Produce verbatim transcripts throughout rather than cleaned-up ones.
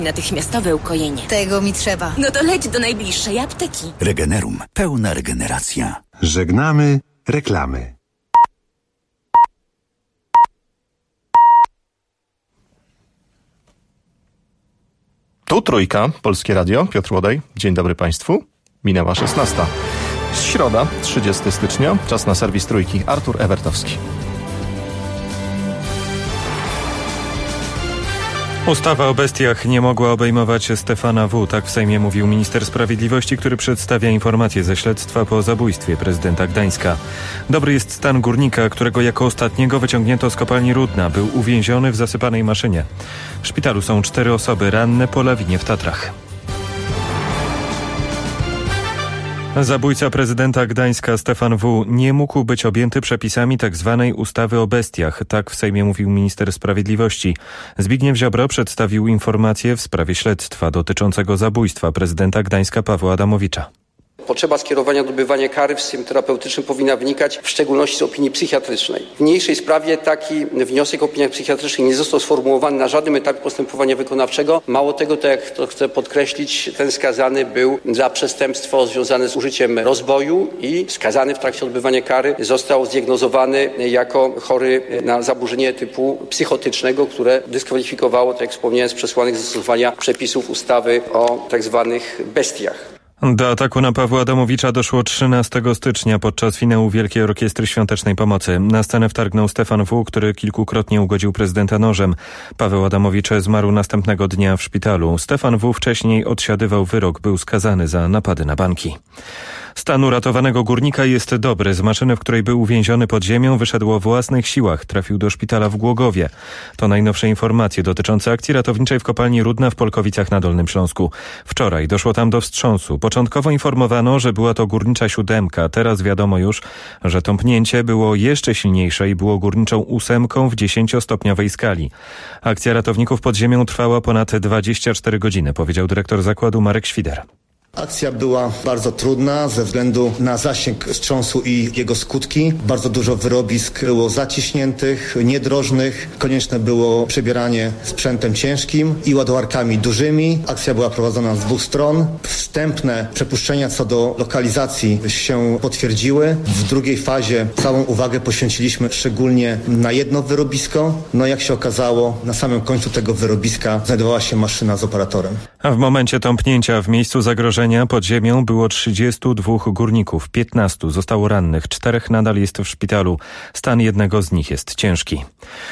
Natychmiastowe ukojenie. Tego mi trzeba. No to leć do najbliższej apteki. Regenerum. Pełna regeneracja. Żegnamy reklamy. Tu Trójka, Polskie Radio, Piotr Łodej. Dzień dobry Państwu. Minęła szesnasta. Środa, trzydziestego stycznia. Czas na serwis Trójki. Artur Ewertowski. Ustawa o bestiach nie mogła obejmować Stefana W. Tak w Sejmie mówił minister sprawiedliwości, który przedstawia informacje ze śledztwa po zabójstwie prezydenta Gdańska. Dobry jest stan górnika, którego jako ostatniego wyciągnięto z kopalni Rudna. Był uwięziony w zasypanej maszynie. W szpitalu są cztery osoby ranne po lawinie w Tatrach. Zabójca prezydenta Gdańska Stefan W. nie mógł być objęty przepisami tzw. ustawy o bestiach. Tak w Sejmie mówił minister sprawiedliwości. Zbigniew Ziobro przedstawił informację w sprawie śledztwa dotyczącego zabójstwa prezydenta Gdańska Pawła Adamowicza. Potrzeba skierowania do odbywania kary w systemie terapeutycznym powinna wynikać w szczególności z opinii psychiatrycznej. W niniejszej sprawie taki wniosek o opiniach psychiatrycznych nie został sformułowany na żadnym etapie postępowania wykonawczego. Mało tego, to jak to chcę podkreślić, ten skazany był za przestępstwo związane z użyciem rozboju i skazany w trakcie odbywania kary został zdiagnozowany jako chory na zaburzenie typu psychotycznego, które dyskwalifikowało, tak jak wspomniałem, z przesłanek zastosowania przepisów ustawy o tak zwanych bestiach. Do ataku na Pawła Adamowicza doszło trzynastego stycznia podczas finału Wielkiej Orkiestry Świątecznej Pomocy. Na scenę wtargnął Stefan W., który kilkukrotnie ugodził prezydenta nożem. Paweł Adamowicz zmarł następnego dnia w szpitalu. Stefan W. wcześniej odsiadywał wyrok, był skazany za napady na banki. Stan uratowanego górnika jest dobry. Z maszyny, w której był uwięziony pod ziemią, wyszedł o własnych siłach. Trafił do szpitala w Głogowie. To najnowsze informacje dotyczące akcji ratowniczej w kopalni Rudna w Polkowicach na Dolnym Śląsku. Wczoraj doszło tam do wstrząsu. Początkowo informowano, że była to górnicza siódemka. Teraz wiadomo już, że tąpnięcie było jeszcze silniejsze i było górniczą ósemką w dziesięciostopniowej skali. Akcja ratowników pod ziemią trwała ponad dwadzieścia cztery godziny, powiedział dyrektor zakładu Marek Świder. Akcja była bardzo trudna ze względu na zasięg wstrząsu i jego skutki. Bardzo dużo wyrobisk było zaciśniętych, niedrożnych. Konieczne było przebieranie sprzętem ciężkim i ładowarkami dużymi. Akcja była prowadzona z dwóch stron. Wstępne przepuszczenia co do lokalizacji się potwierdziły. W drugiej fazie całą uwagę poświęciliśmy szczególnie na jedno wyrobisko. No jak się okazało, na samym końcu tego wyrobiska znajdowała się maszyna z operatorem. A w momencie tąpnięcia w miejscu zagrożenia pod ziemią było trzydziestu dwóch górników, piętnastu zostało rannych, czterech nadal jest w szpitalu. Stan jednego z nich jest ciężki.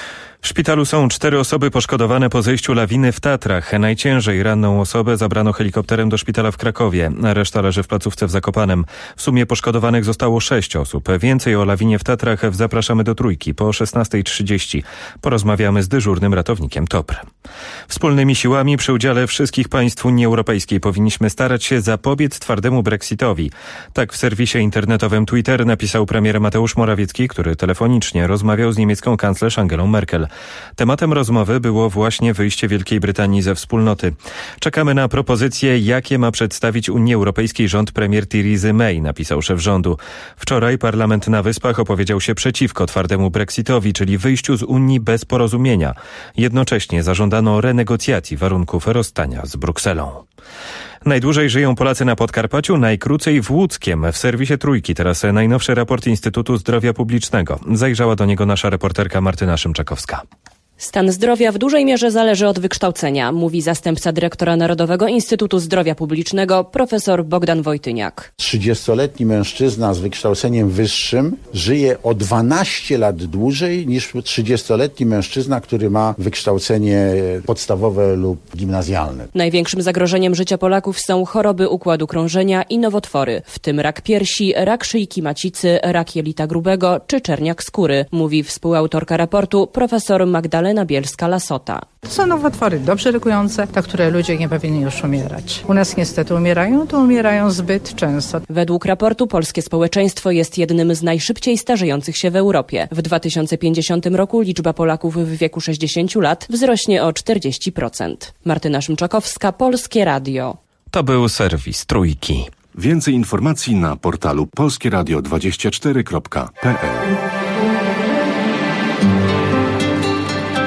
W szpitalu są cztery osoby poszkodowane po zejściu lawiny w Tatrach. Najciężej ranną osobę zabrano helikopterem do szpitala w Krakowie. Reszta leży w placówce w Zakopanem. W sumie poszkodowanych zostało sześć osób. Więcej o lawinie w Tatrach zapraszamy do Trójki po szesnastej trzydzieści. Porozmawiamy z dyżurnym ratownikiem T O P R. Wspólnymi siłami przy udziale wszystkich państw Unii Europejskiej powinniśmy starać się zapobiec twardemu Brexitowi. Tak w serwisie internetowym Twitter napisał premier Mateusz Morawiecki, który telefonicznie rozmawiał z niemiecką kanclerz Angelą Merkel. Tematem rozmowy było właśnie wyjście Wielkiej Brytanii ze wspólnoty. Czekamy na propozycje, jakie ma przedstawić Unii Europejskiej rząd premier Theresa May, napisał szef rządu. Wczoraj parlament na Wyspach opowiedział się przeciwko twardemu Brexitowi, czyli wyjściu z Unii bez porozumienia. Jednocześnie zażądano renegocjacji warunków rozstania z Brukselą. Najdłużej żyją Polacy na Podkarpaciu, najkrócej w Łódzkiem. W serwisie Trójki teraz najnowszy raport Instytutu Zdrowia Publicznego. Zajrzała do niego nasza reporterka Martyna Szymczakowska. Stan zdrowia w dużej mierze zależy od wykształcenia, mówi zastępca dyrektora Narodowego Instytutu Zdrowia Publicznego profesor Bogdan Wojtyniak. trzydziestoletni mężczyzna z wykształceniem wyższym żyje o dwanaście lat dłużej niż trzydziestoletni mężczyzna, który ma wykształcenie podstawowe lub gimnazjalne. Największym zagrożeniem życia Polaków są choroby układu krążenia i nowotwory, w tym rak piersi, rak szyjki macicy, rak jelita grubego czy czerniak skóry, mówi współautorka raportu profesor Magdalena Bielska-Lasota. To są nowotwory dobrze rykujące, na które ludzie nie powinni już umierać. U nas niestety umierają, to umierają zbyt często. Według raportu polskie społeczeństwo jest jednym z najszybciej starzejących się w Europie. W dwa tysiące pięćdziesiątym roku liczba Polaków w wieku sześćdziesięciu lat wzrośnie o czterdzieści procent. Martyna Szymczakowska, Polskie Radio. To był serwis Trójki. Więcej informacji na portalu polskieradio dwadzieścia cztery kropka p l.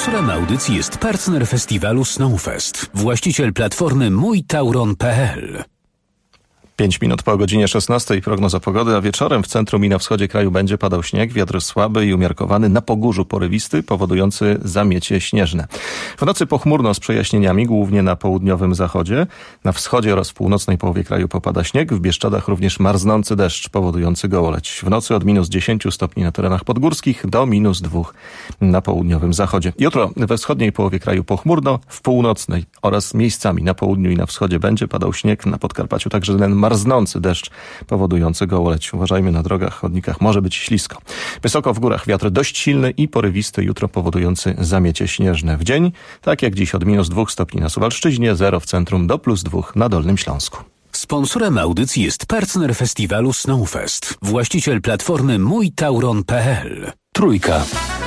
Sponsorem audycji jest partner festiwalu Snowfest, właściciel platformy mój tauron kropka p l. Pięć minut po godzinie szesnastej prognoza pogody, a wieczorem w centrum i na wschodzie kraju będzie padał śnieg, wiatr słaby i umiarkowany, na Pogórzu porywisty, powodujący zamiecie śnieżne. W nocy pochmurno z przejaśnieniami, głównie na południowym zachodzie. Na wschodzie oraz w północnej połowie kraju popada śnieg, w Bieszczadach również marznący deszcz powodujący gołoleć. W nocy od minus dziesięć stopni na terenach podgórskich do minus dwóch na południowym zachodzie. Jutro we wschodniej połowie kraju pochmurno, w północnej oraz miejscami na południu i na wschodzie będzie padał śnieg, na Podkarpaciu także ten marznący deszcz powodujący gołoleć. Uważajmy, na drogach, chodnikach może być ślisko. Wysoko w górach wiatr dość silny i porywisty, jutro powodujący zamiecie śnieżne. W dzień, tak jak dziś, od minus dwóch stopni na Suwalszczyźnie, zero w centrum do plus dwóch na Dolnym Śląsku. Sponsorem audycji jest partner festiwalu Snowfest, właściciel platformy mój tauron kropka p l. Trójka.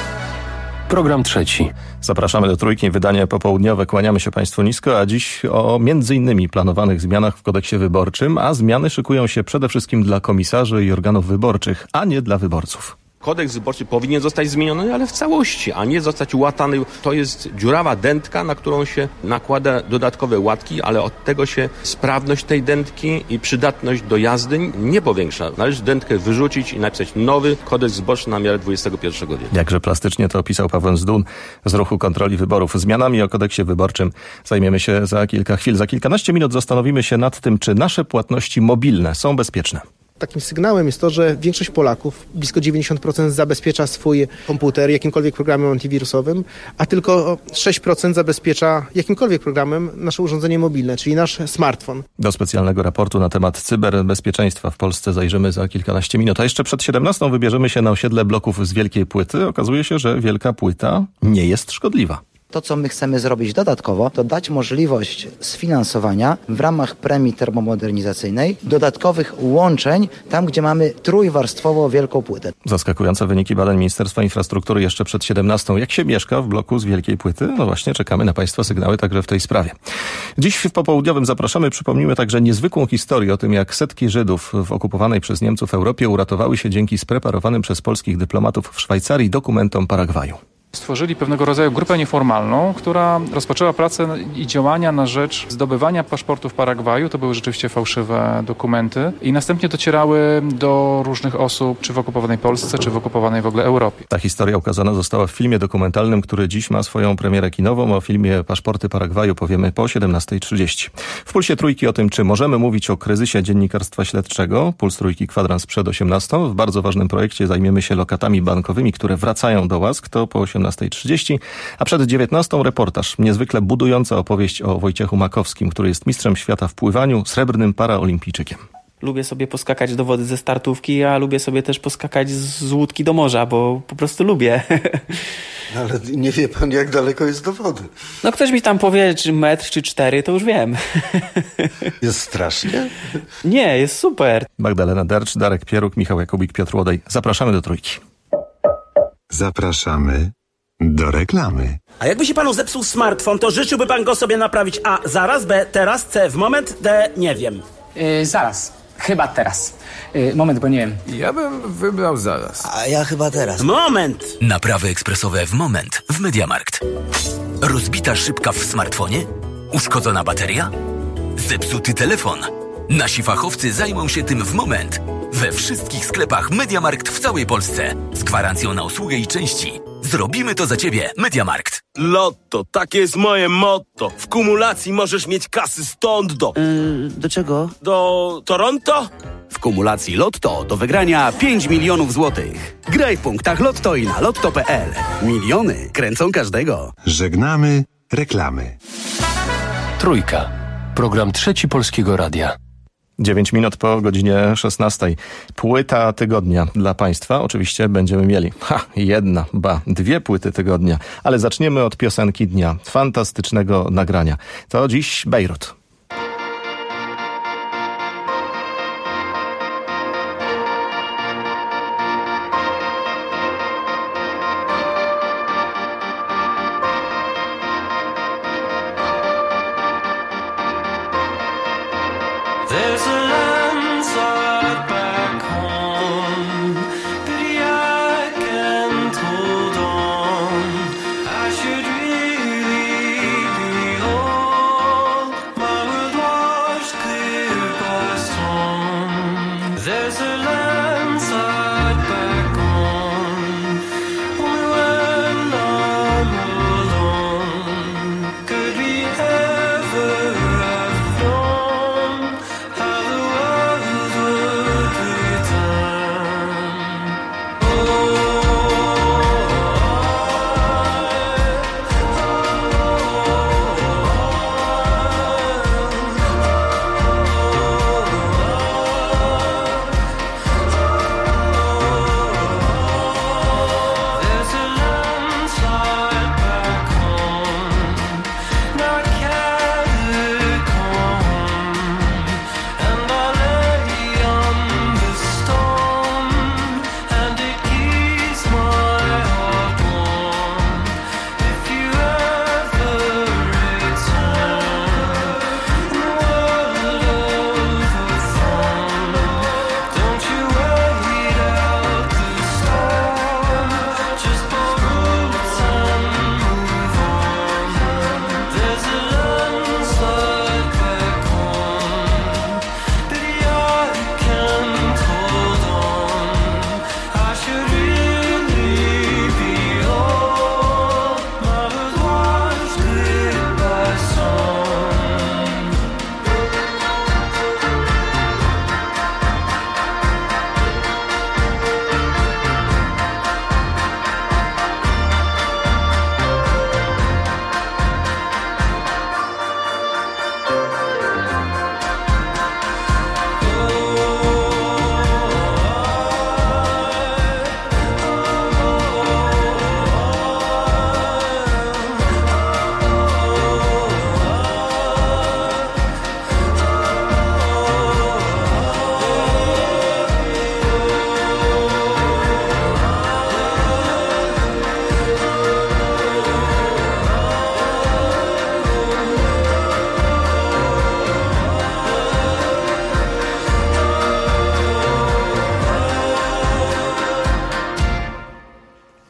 Program trzeci. Zapraszamy do Trójki, wydanie popołudniowe. Kłaniamy się Państwu nisko, a dziś o między innymi planowanych zmianach w kodeksie wyborczym, a zmiany szykują się przede wszystkim dla komisarzy i organów wyborczych, a nie dla wyborców. Kodeks wyborczy powinien zostać zmieniony, ale w całości, a nie zostać łatany. To jest dziurawa dętka, na którą się nakłada dodatkowe łatki, ale od tego się sprawność tej dętki i przydatność do jazdy nie powiększa. Należy dętkę wyrzucić i napisać nowy kodeks wyborczy na miarę dwudziestego pierwszego wieku. Jakże plastycznie to opisał Paweł Zdun z ruchu kontroli wyborów. Zmianami o kodeksie wyborczym zajmiemy się za kilka chwil. Za kilkanaście minut zastanowimy się nad tym, czy nasze płatności mobilne są bezpieczne. Takim sygnałem jest to, że większość Polaków, blisko dziewięćdziesiąt procent, zabezpiecza swój komputer jakimkolwiek programem antywirusowym, a tylko sześć procent zabezpiecza jakimkolwiek programem nasze urządzenie mobilne, czyli nasz smartfon. Do specjalnego raportu na temat cyberbezpieczeństwa w Polsce zajrzymy za kilkanaście minut. A jeszcze przed siedemnastą wybierzemy się na osiedle bloków z Wielkiej Płyty. Okazuje się, że Wielka Płyta nie jest szkodliwa. To, co my chcemy zrobić dodatkowo, to dać możliwość sfinansowania w ramach premii termomodernizacyjnej dodatkowych łączeń tam, gdzie mamy trójwarstwowo wielką płytę. Zaskakujące wyniki badań Ministerstwa Infrastruktury jeszcze przed siedemnastą. Jak się mieszka w bloku z Wielkiej Płyty? No właśnie, czekamy na Państwa sygnały także w tej sprawie. Dziś w popołudniowym zapraszamy, przypomnimy także niezwykłą historię o tym, jak setki Żydów w okupowanej przez Niemców Europie uratowały się dzięki spreparowanym przez polskich dyplomatów w Szwajcarii dokumentom Paragwaju. Stworzyli pewnego rodzaju grupę nieformalną, która rozpoczęła pracę i działania na rzecz zdobywania paszportów Paragwaju. To były rzeczywiście fałszywe dokumenty i następnie docierały do różnych osób, czy w okupowanej Polsce, czy w okupowanej w ogóle Europie. Ta historia ukazana została w filmie dokumentalnym, który dziś ma swoją premierę kinową. O filmie Paszporty Paragwaju powiemy po siedemnastej trzydzieści. W Pulsie Trójki o tym, czy możemy mówić o kryzysie dziennikarstwa śledczego. Puls Trójki kwadrans przed osiemnastą. W bardzo ważnym projekcie zajmiemy się lokatami bankowymi, które wracają do łask. To po osiemnastej trzydzieści, a przed dziewiętnastą reportaż. Niezwykle budująca opowieść o Wojciechu Makowskim, który jest mistrzem świata w pływaniu, srebrnym paraolimpijczykiem. Lubię sobie poskakać do wody ze startówki, a lubię sobie też poskakać z łódki do morza, bo po prostu lubię. Ale nie wie pan, jak daleko jest do wody. No ktoś mi tam powie, czy metr, czy cztery, to już wiem. Jest strasznie? Nie, jest super. Magdalena Dercz, Darek Pieruk, Michał Jakubik, Piotr Łodej. Zapraszamy do Trójki. Zapraszamy do reklamy. A jakby się panu zepsuł smartfon, to życzyłby pan go sobie naprawić A zaraz, B teraz, C w moment, D nie wiem. Yy, zaraz. Chyba teraz. Yy, moment, bo nie wiem. Ja bym wybrał zaraz. A ja chyba teraz. Moment! Naprawy ekspresowe w moment w MediaMarkt. Rozbita szybka w smartfonie? Uszkodzona bateria? Zepsuty telefon? Nasi fachowcy zajmą się tym w moment. We wszystkich sklepach MediaMarkt w całej Polsce. Z gwarancją na usługę i części. Zrobimy to za Ciebie, MediaMarkt. Lotto, takie jest moje motto. W kumulacji możesz mieć kasy stąd do... Yy, do czego? Do Toronto? W kumulacji Lotto do wygrania pięć milionów złotych. Graj w punktach Lotto i na lotto kropka p l. Miliony kręcą każdego. Żegnamy reklamy. Trójka. Program Trzeci Polskiego Radia. dziewięć minut po godzinie szesnastej. Płyta tygodnia dla Państwa. Oczywiście będziemy mieli ha, jedna, ba, dwie płyty tygodnia. Ale zaczniemy od piosenki dnia. Fantastycznego nagrania. To dziś Bejrut. There's a landslide back home, but I can't hold on. I should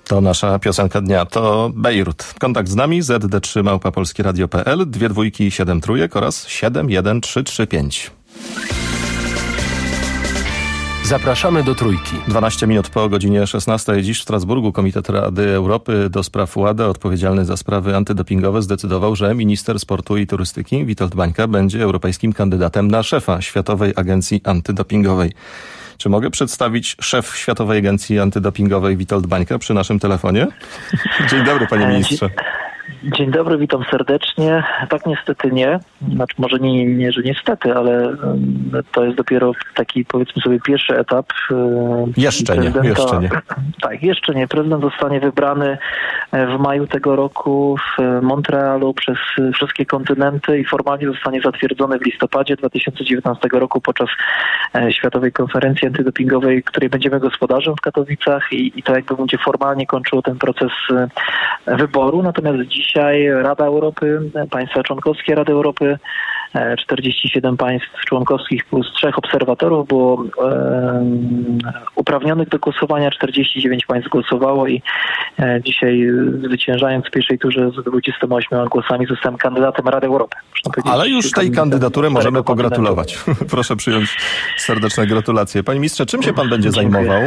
To nasza piosenka dnia, to Bejrut. Kontakt z nami zet de trzy małpa polskie radio kropka pe el, dwie dwójki, siedem trójek oraz siedem jeden trzy trzy pięć. Zapraszamy do Trójki. dwanaście minut po godzinie szesnastej. Dziś w Strasburgu Komitet Rady Europy do spraw WADA, odpowiedzialny za sprawy antydopingowe, zdecydował, że minister sportu i turystyki Witold Bańka będzie europejskim kandydatem na szefa Światowej Agencji Antydopingowej. Czy mogę przedstawić szef Światowej Agencji Antydopingowej Witold Bańka przy naszym telefonie? Dzień dobry, panie ministrze. Dzień dobry, witam serdecznie. Tak, niestety nie. Znaczy, może nie, nie, że niestety, ale to jest dopiero taki, powiedzmy sobie, pierwszy etap. Jeszcze nie, jeszcze nie. Tak, jeszcze nie. Prezydent zostanie wybrany w maju tego roku w Montrealu przez wszystkie kontynenty i formalnie zostanie zatwierdzony w listopadzie dwa tysiące dziewiętnastego roku podczas Światowej Konferencji Antydopingowej, której będziemy gospodarzem w Katowicach i, i to jakby będzie formalnie kończyło ten proces wyboru. Natomiast dzisiaj Rada Europy, państwa członkowskie Rady Europy, czterdzieści siedem państw członkowskich plus trzech obserwatorów było e, uprawnionych do głosowania, czterdzieści dziewięć państw głosowało i e, dzisiaj zwyciężając w pierwszej turze z dwudziestoma ośmioma głosami zostałem kandydatem Rady Europy. Ale już tej kandydatury możemy pogratulować. Proszę przyjąć serdeczne gratulacje. Panie ministrze, czym się pan będzie zajmował?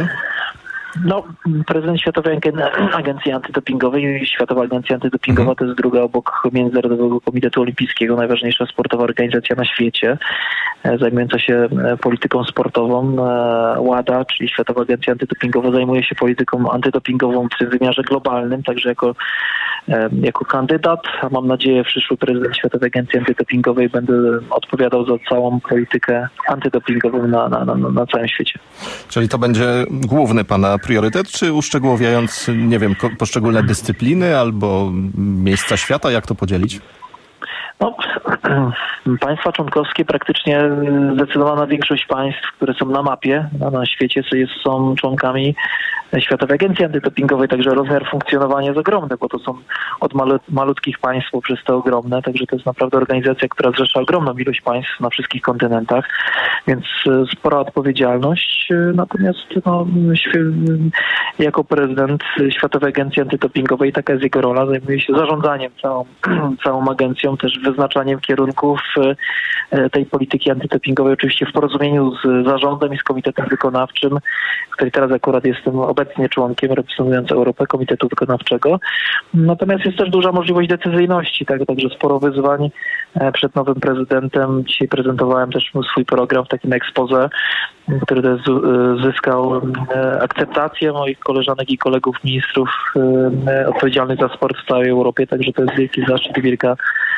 No, prezydent Światowej Agencji Antydopingowej. Światowa Agencja Antydopingowa to jest druga obok Międzynarodowego Komitetu Olimpijskiego, najważniejsza sportowa organizacja na świecie, zajmująca się polityką sportową. WADA, czyli Światowa Agencja Antydopingowa, zajmuje się polityką antydopingową w wymiarze globalnym, także jako, jako kandydat, a mam nadzieję przyszły prezydent Światowej Agencji Antydopingowej będę odpowiadał za całą politykę antydopingową na, na, na, na całym świecie. Czyli to będzie główny pana priorytet, czy uszczegółowiając, nie wiem, poszczególne dyscypliny albo miejsca świata, jak to podzielić? No, państwa członkowskie, praktycznie zdecydowana większość państw, które są na mapie na, na świecie, są członkami Światowej Agencji Antydopingowej, także rozmiar funkcjonowania jest ogromny, bo to są od malu, malutkich państw poprzez te ogromne, także to jest naprawdę organizacja, która zrzesza ogromną ilość państw na wszystkich kontynentach, więc spora odpowiedzialność. Natomiast no, jako prezydent Światowej Agencji Antydopingowej, taka jest jego rola, zajmuje się zarządzaniem całą, całą agencją, też wyznaczaniem kierunków tej polityki antydopingowej, oczywiście w porozumieniu z zarządem i z komitetem wykonawczym, który teraz akurat jestem obecnie członkiem reprezentując Europę, Komitetu Wykonawczego. Natomiast jest też duża możliwość decyzyjności, tak? Także sporo wyzwań przed nowym prezydentem. Dzisiaj prezentowałem też swój program w takim exposé, który też zyskał akceptację moich koleżanek i kolegów ministrów odpowiedzialnych za sport w całej Europie, także to jest wielki zaszczyt i wielka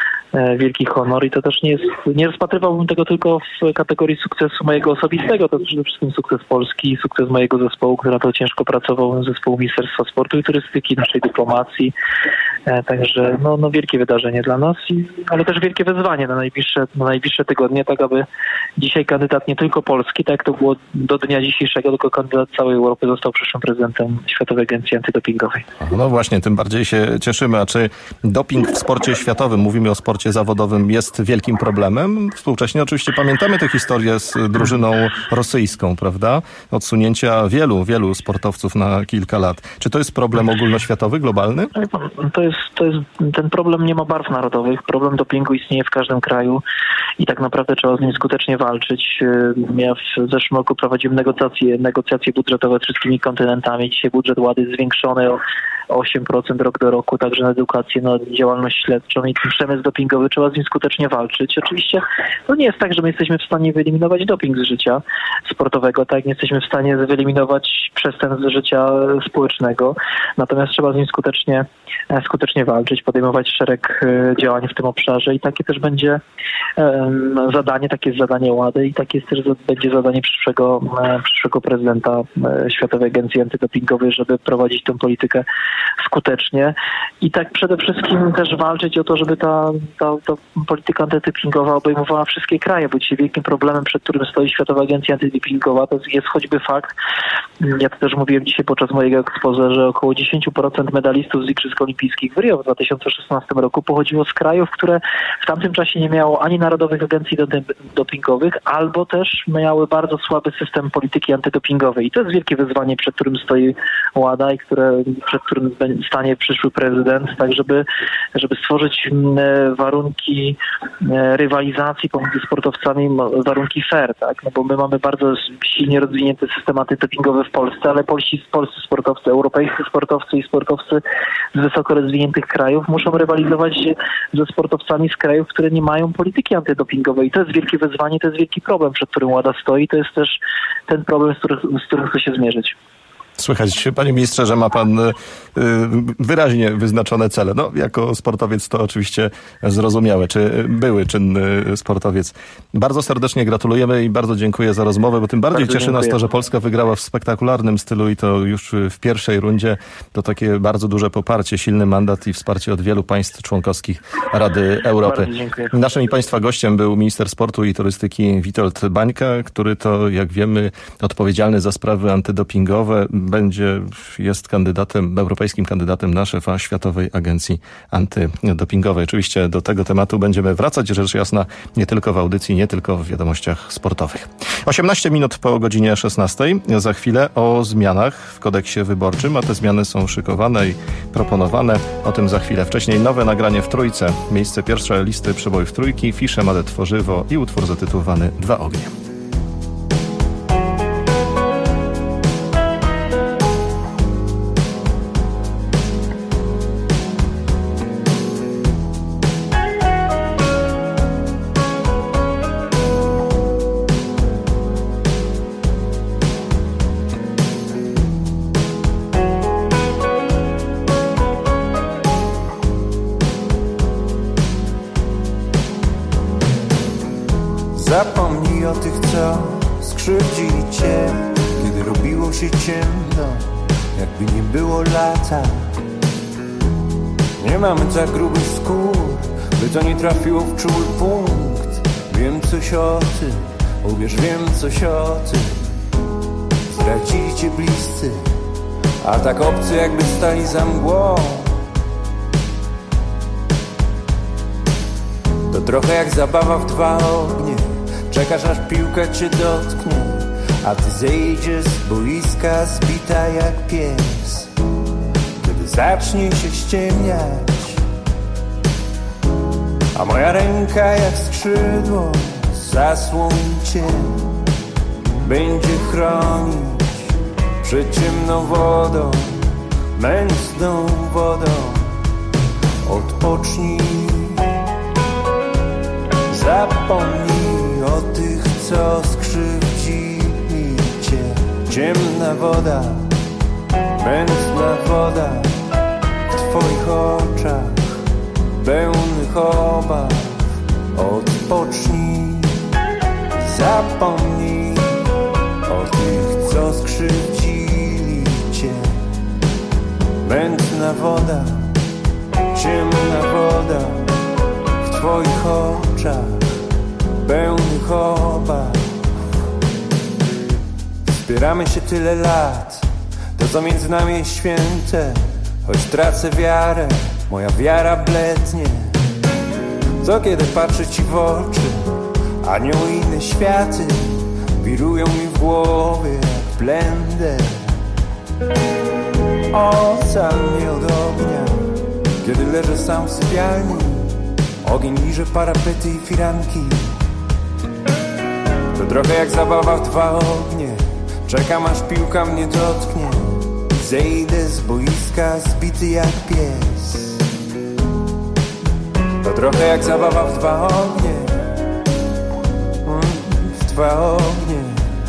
wielki honor i to też nie jest, nie rozpatrywałbym tego tylko w kategorii sukcesu mojego osobistego, to jest przede wszystkim sukces Polski, sukces mojego zespołu, który na to ciężko pracował, zespołu Ministerstwa Sportu i Turystyki, naszej dyplomacji, e, także no, no wielkie wydarzenie dla nas, i, ale też wielkie wyzwanie na najbliższe, na najbliższe tygodnie, tak aby dzisiaj kandydat nie tylko Polski, tak jak to było do dnia dzisiejszego, tylko kandydat całej Europy został przyszłym prezydentem Światowej Agencji Antydopingowej. No właśnie, tym bardziej się cieszymy, a czy doping w sporcie światowym, mówimy o sporcie zawodowym, jest wielkim problemem? Współcześnie oczywiście pamiętamy tę historię z drużyną rosyjską, prawda? Odsunięcia wielu, wielu sportowców na kilka lat. Czy to jest problem ogólnoświatowy, globalny? To jest, to jest, ten problem nie ma barw narodowych. Problem dopingu istnieje w każdym kraju i tak naprawdę trzeba z nim skutecznie walczyć. Ja w zeszłym roku prowadziłem negocjacje, negocjacje budżetowe z wszystkimi kontynentami. Dzisiaj budżet WADY jest zwiększony o osiem procent rok do roku, także na edukację, na działalność śledczą i ten przemysł dopingowy trzeba z nim skutecznie walczyć. Oczywiście to nie jest tak, że my jesteśmy w stanie wyeliminować doping z życia sportowego, tak? Nie jesteśmy w stanie wyeliminować przestępstw z życia społecznego, natomiast trzeba z nim skutecznie, skutecznie walczyć, podejmować szereg działań w tym obszarze i takie też będzie um, zadanie, takie jest zadanie WADY i takie jest też będzie zadanie przyszłego, przyszłego prezydenta Światowej Agencji Antydopingowej, żeby prowadzić tę politykę skutecznie i tak przede wszystkim też walczyć o to, żeby ta, ta, ta polityka antydopingowa obejmowała wszystkie kraje, bo dzisiaj wielkim problemem, przed którym stoi Światowa Agencja Antydopingowa, to jest choćby fakt, ja to też mówiłem dzisiaj podczas mojego ekspoze, że około dziesięć procent medalistów z Igrzysk Olimpijskich w Rio w dwa tysiące szesnastym roku pochodziło z krajów, które w tamtym czasie nie miało ani narodowych agencji dopingowych, albo też miały bardzo słaby system polityki antydopingowej. I to jest wielkie wyzwanie, przed którym stoi WADA i które, przed którym stanie przyszły prezydent, tak żeby, żeby stworzyć warunki rywalizacji pomiędzy sportowcami, warunki fair, tak? No bo my mamy bardzo silnie rozwinięty system antydopingowy w Polsce, ale polscy, polscy sportowcy, europejscy sportowcy i sportowcy z wysoko rozwiniętych krajów muszą rywalizować ze sportowcami z krajów, które nie mają polityki antydopingowej. I to jest wielkie wyzwanie, to jest wielki problem, przed którym WADA stoi. To jest też ten problem, z którym, z którym chce się zmierzyć. Słychać, panie ministrze, że ma pan y, wyraźnie wyznaczone cele. No, jako sportowiec to oczywiście zrozumiałe, czy były czynny sportowiec. Bardzo serdecznie gratulujemy i bardzo dziękuję za rozmowę, bo tym bardziej bardzo cieszy dziękuję. nas to, że Polska wygrała w spektakularnym stylu i to już w pierwszej rundzie. To takie bardzo duże poparcie, silny mandat i wsparcie od wielu państw członkowskich Rady Europy. Naszym i państwa gościem był minister sportu i turystyki Witold Bańka, który to, jak wiemy, odpowiedzialny za sprawy antydopingowe, będzie, jest kandydatem, europejskim kandydatem na szefa Światowej Agencji Antydopingowej. Oczywiście do tego tematu będziemy wracać, rzecz jasna, nie tylko w audycji, nie tylko w wiadomościach sportowych. osiemnaście minut po godzinie szesnastej. Za chwilę o zmianach w kodeksie wyborczym, a te zmiany są szykowane i proponowane. O tym za chwilę. Wcześniej nowe nagranie w Trójce. Miejsce pierwsze listy przebojów Trójki, Fisze, Made Tworzywo i utwór zatytułowany Dwa ognie. Zapomnij o tych, co skrzywdzili cię, kiedy robiło się ciemno, jakby nie było lata. Nie mamy tak grubych skór, by to nie trafiło w czuły punkt. Wiem coś o tym, uwierz, wiem coś o tym. Zdradzili cię bliscy, a tak obcy, jakby stali za mgłą. To trochę jak zabawa w dwa ognie. Czekasz, aż piłka cię dotknie, a ty zejdziesz z boiska zbita jak pies. Kiedy zacznie się ściemniać, a moja ręka jak skrzydło zasłoni cię, będzie chronić przed ciemną wodą, mętną wodą. Odpocznij, zapomnij o tych, co skrzywdzili cię. Ciemna woda, mętna woda w twoich oczach, pełnych obaw. Odpocznij, zapomnij o tych, co skrzywdzili cię. Mętna woda, ciemna woda w twoich oczach, pełnych obaw. Wspieramy się tyle lat, to co między nami jest święte. Choć tracę wiarę, moja wiara blednie. Co kiedy patrzę ci w oczy, anioły i inne światy wirują mi w głowie jak blender. Ocal mnie od ognia, kiedy leżę sam w sypialni. Ogień liże parapety i firanki. To trochę jak zabawa w dwa ognie. Czekam, aż piłka mnie dotknie. Zejdę z boiska zbity jak pies. To trochę jak zabawa w dwa ognie. W dwa ognie.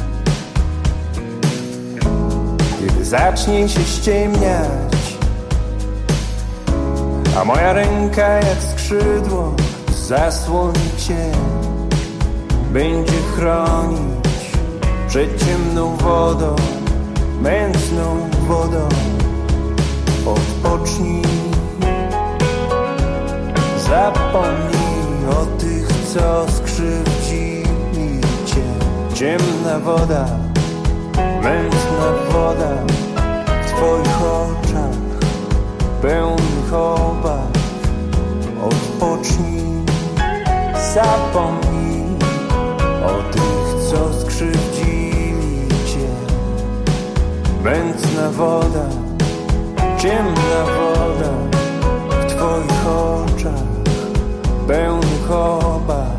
Kiedy zacznie się ściemniać, a moja ręka jak skrzydło zasłoni cię, będzie chronić przed ciemną wodą, mętną wodą. Odpocznij, zapomnij o tych, co skrzywdzili cię. Ciemna woda, mętna woda w twoich oczach, pełnych obaw. Odpocznij, zapomnij o tych, co skrzywdzili cię. Mętna woda, ciemna woda w twoich oczach, pełnych obaw.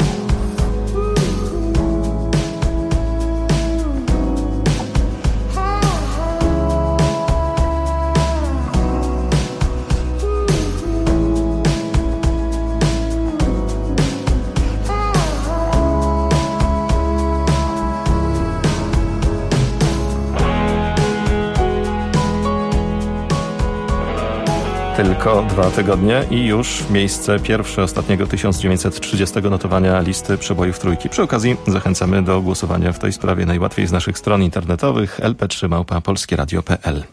Tylko dwa tygodnie i już miejsce pierwsze ostatniego tysiąc dziewięćset trzydziestego notowania listy przebojów trójki. Przy okazji zachęcamy do głosowania w tej sprawie najłatwiej z naszych stron internetowych el pe trzy małpa polskie radio kropka pe el.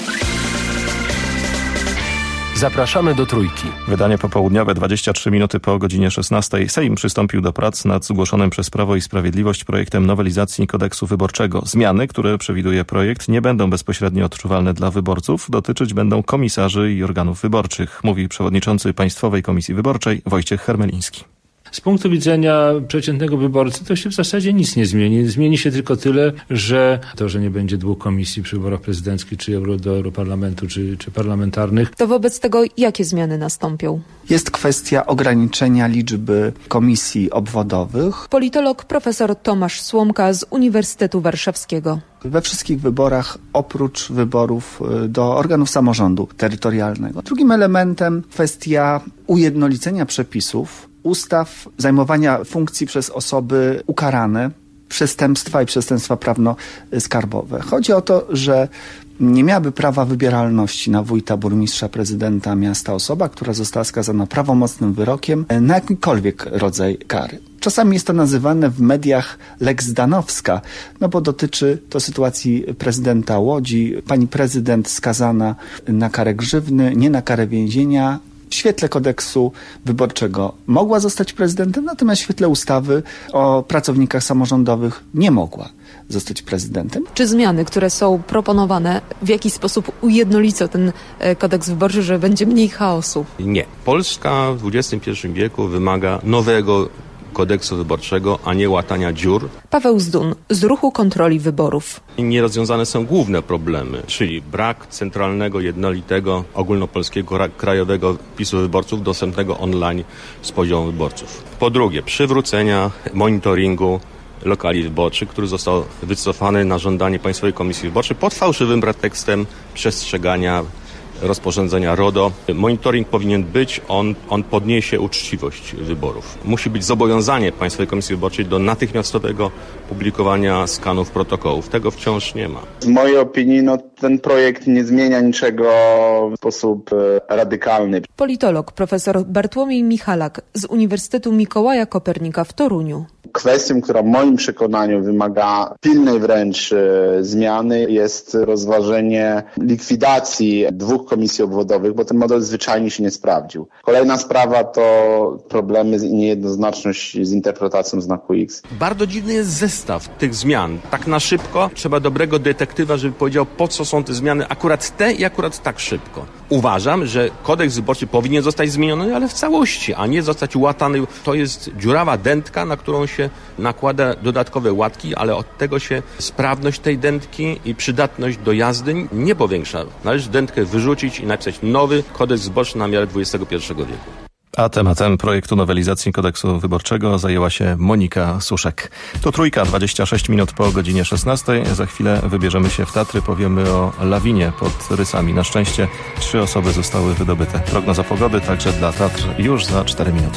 Zapraszamy do Trójki. Wydanie popołudniowe, dwadzieścia trzy minuty po godzinie szesnastej. Sejm przystąpił do prac nad zgłoszonym przez Prawo i Sprawiedliwość projektem nowelizacji kodeksu wyborczego. Zmiany, które przewiduje projekt, nie będą bezpośrednio odczuwalne dla wyborców. Dotyczyć będą komisarzy i organów wyborczych, mówi przewodniczący Państwowej Komisji Wyborczej Wojciech Hermeliński. Z punktu widzenia przeciętnego wyborcy to się w zasadzie nic nie zmieni. Zmieni się tylko tyle, że to, że nie będzie dwóch komisji przy wyborach prezydenckich, czy euro do Europarlamentu, czy, czy parlamentarnych. To wobec tego jakie zmiany nastąpią? Jest kwestia ograniczenia liczby komisji obwodowych. Politolog profesor Tomasz Słomka z Uniwersytetu Warszawskiego. We wszystkich wyborach, oprócz wyborów do organów samorządu terytorialnego. Drugim elementem kwestia ujednolicenia przepisów, ustaw, zajmowania funkcji przez osoby ukarane, przestępstwa i przestępstwa prawno-skarbowe. Chodzi o to, że nie miałaby prawa wybieralności na wójta, burmistrza, prezydenta miasta osoba, która została skazana prawomocnym wyrokiem na jakikolwiek rodzaj kary. Czasami jest to nazywane w mediach lex Danowska, no bo dotyczy to sytuacji prezydenta Łodzi. Pani prezydent skazana na karę grzywny, nie na karę więzienia. W świetle kodeksu wyborczego mogła zostać prezydentem, natomiast w świetle ustawy o pracownikach samorządowych nie mogła zostać prezydentem. Czy zmiany, które są proponowane, w jakiś sposób ujednolicą ten kodeks wyborczy, że będzie mniej chaosu? Nie. Polska w dwudziestym pierwszym wieku wymaga nowego kodeksu wyborczego, a nie łatania dziur. Paweł Zdun z ruchu kontroli wyborów. Nierozwiązane są główne problemy, czyli brak centralnego, jednolitego, ogólnopolskiego, krajowego wpisu wyborców dostępnego online z poziomu wyborców. Po drugie, przywrócenia monitoringu lokali wyborczych, który został wycofany na żądanie Państwowej Komisji Wyborczej pod fałszywym pretekstem przestrzegania rozporządzenia RODO. Monitoring powinien być, on, on podniesie uczciwość wyborów. Musi być zobowiązanie Państwowej Komisji Wyborczej do natychmiastowego publikowania skanów protokołów. Tego wciąż nie ma. W mojej opinii no, ten projekt nie zmienia niczego w sposób e, radykalny. Politolog profesor Bartłomiej Michalak z Uniwersytetu Mikołaja Kopernika w Toruniu. Kwestią, która w moim przekonaniu wymaga pilnej wręcz e, zmiany, jest rozważenie likwidacji dwóch komisji obwodowych, bo ten model zwyczajnie się nie sprawdził. Kolejna sprawa to problemy i niejednoznaczność z interpretacją znaku X. Bardzo dziwny jest zestaw tych zmian. Tak na szybko trzeba dobrego detektywa, żeby powiedział, po co są te zmiany akurat te i akurat tak szybko. Uważam, że kodeks wyborczy powinien zostać zmieniony, ale w całości, a nie zostać łatany. To jest dziurawa dętka, na którą się nakłada dodatkowe łatki, ale od tego się sprawność tej dętki i przydatność do jazdy nie powiększa. Należy dętkę wyrzucić i napisać nowy kodeks wyborczy na miarę dwudziestego pierwszego wieku. A tematem projektu nowelizacji kodeksu wyborczego zajęła się Monika Suszek. To Trójka, dwadzieścia sześć minut po godzinie szesnastej. Za chwilę wybierzemy się w Tatry, powiemy o lawinie pod Rysami. Na szczęście trzy osoby zostały wydobyte. Prognoza pogody także dla Tatr już za cztery minuty.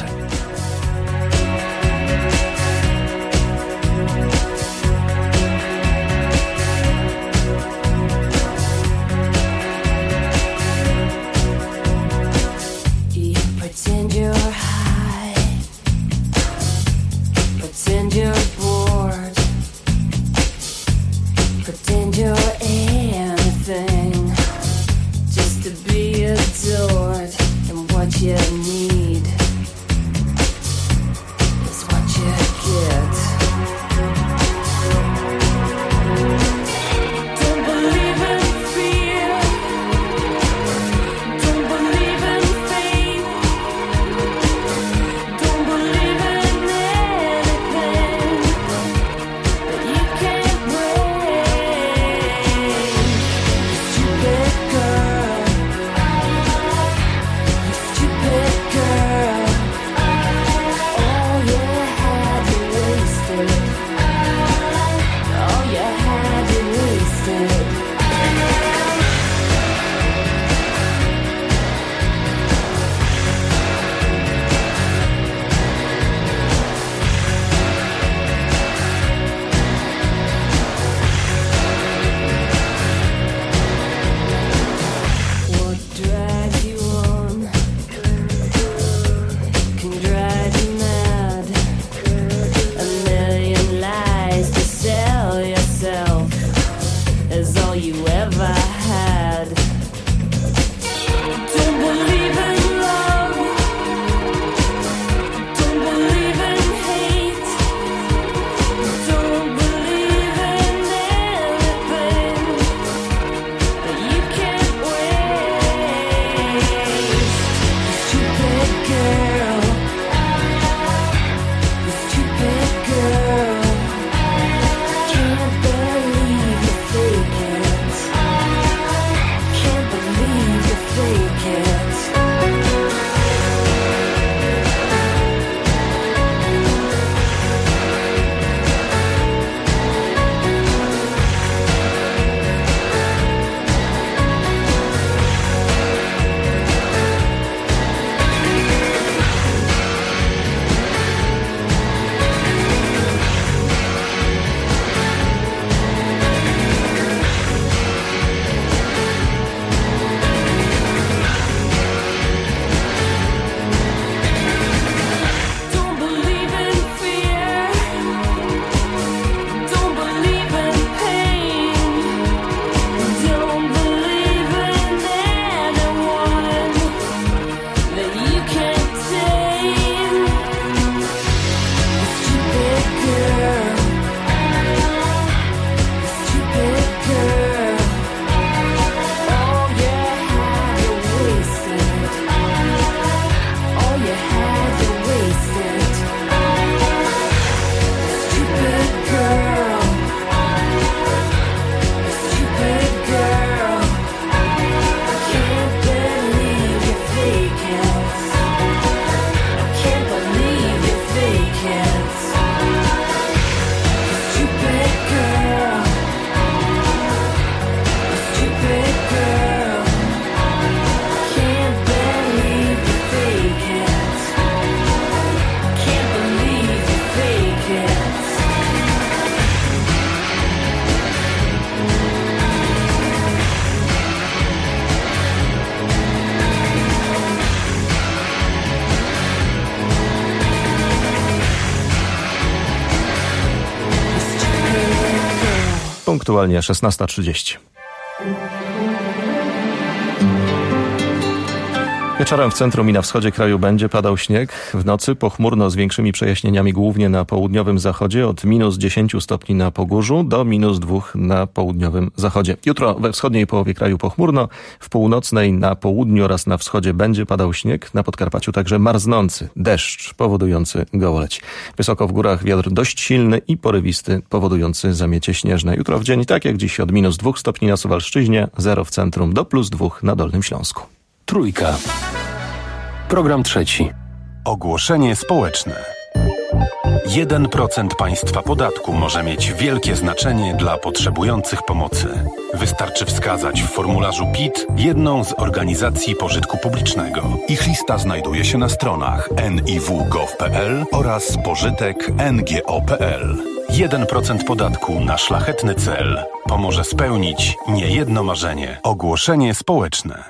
Pretend you're anything just to be Punktualnie szesnasta trzydzieści. Wieczorem w centrum i na wschodzie kraju będzie padał śnieg. W nocy pochmurno z większymi przejaśnieniami głównie na południowym zachodzie od minus dziesięć stopni na Pogórzu do minus dwa na południowym zachodzie. Jutro we wschodniej połowie kraju pochmurno, w północnej na południu oraz na wschodzie będzie padał śnieg, na Podkarpaciu także marznący deszcz powodujący gołoleć. Wysoko w górach wiatr dość silny i porywisty powodujący zamiecie śnieżne. Jutro w dzień tak jak dziś od minus dwa stopni na Suwalszczyźnie, zero w centrum do plus dwa na Dolnym Śląsku. Trójka. Program trzeci. Ogłoszenie społeczne. jeden procent państwa podatku może mieć wielkie znaczenie dla potrzebujących pomocy. Wystarczy wskazać w formularzu P I T jedną z organizacji pożytku publicznego. Ich lista znajduje się na stronach en i w kropka gov kropka pe el oraz pożytek kropka en ge o kropka pe el. jeden procent podatku na szlachetny cel pomoże spełnić niejedno marzenie. Ogłoszenie społeczne.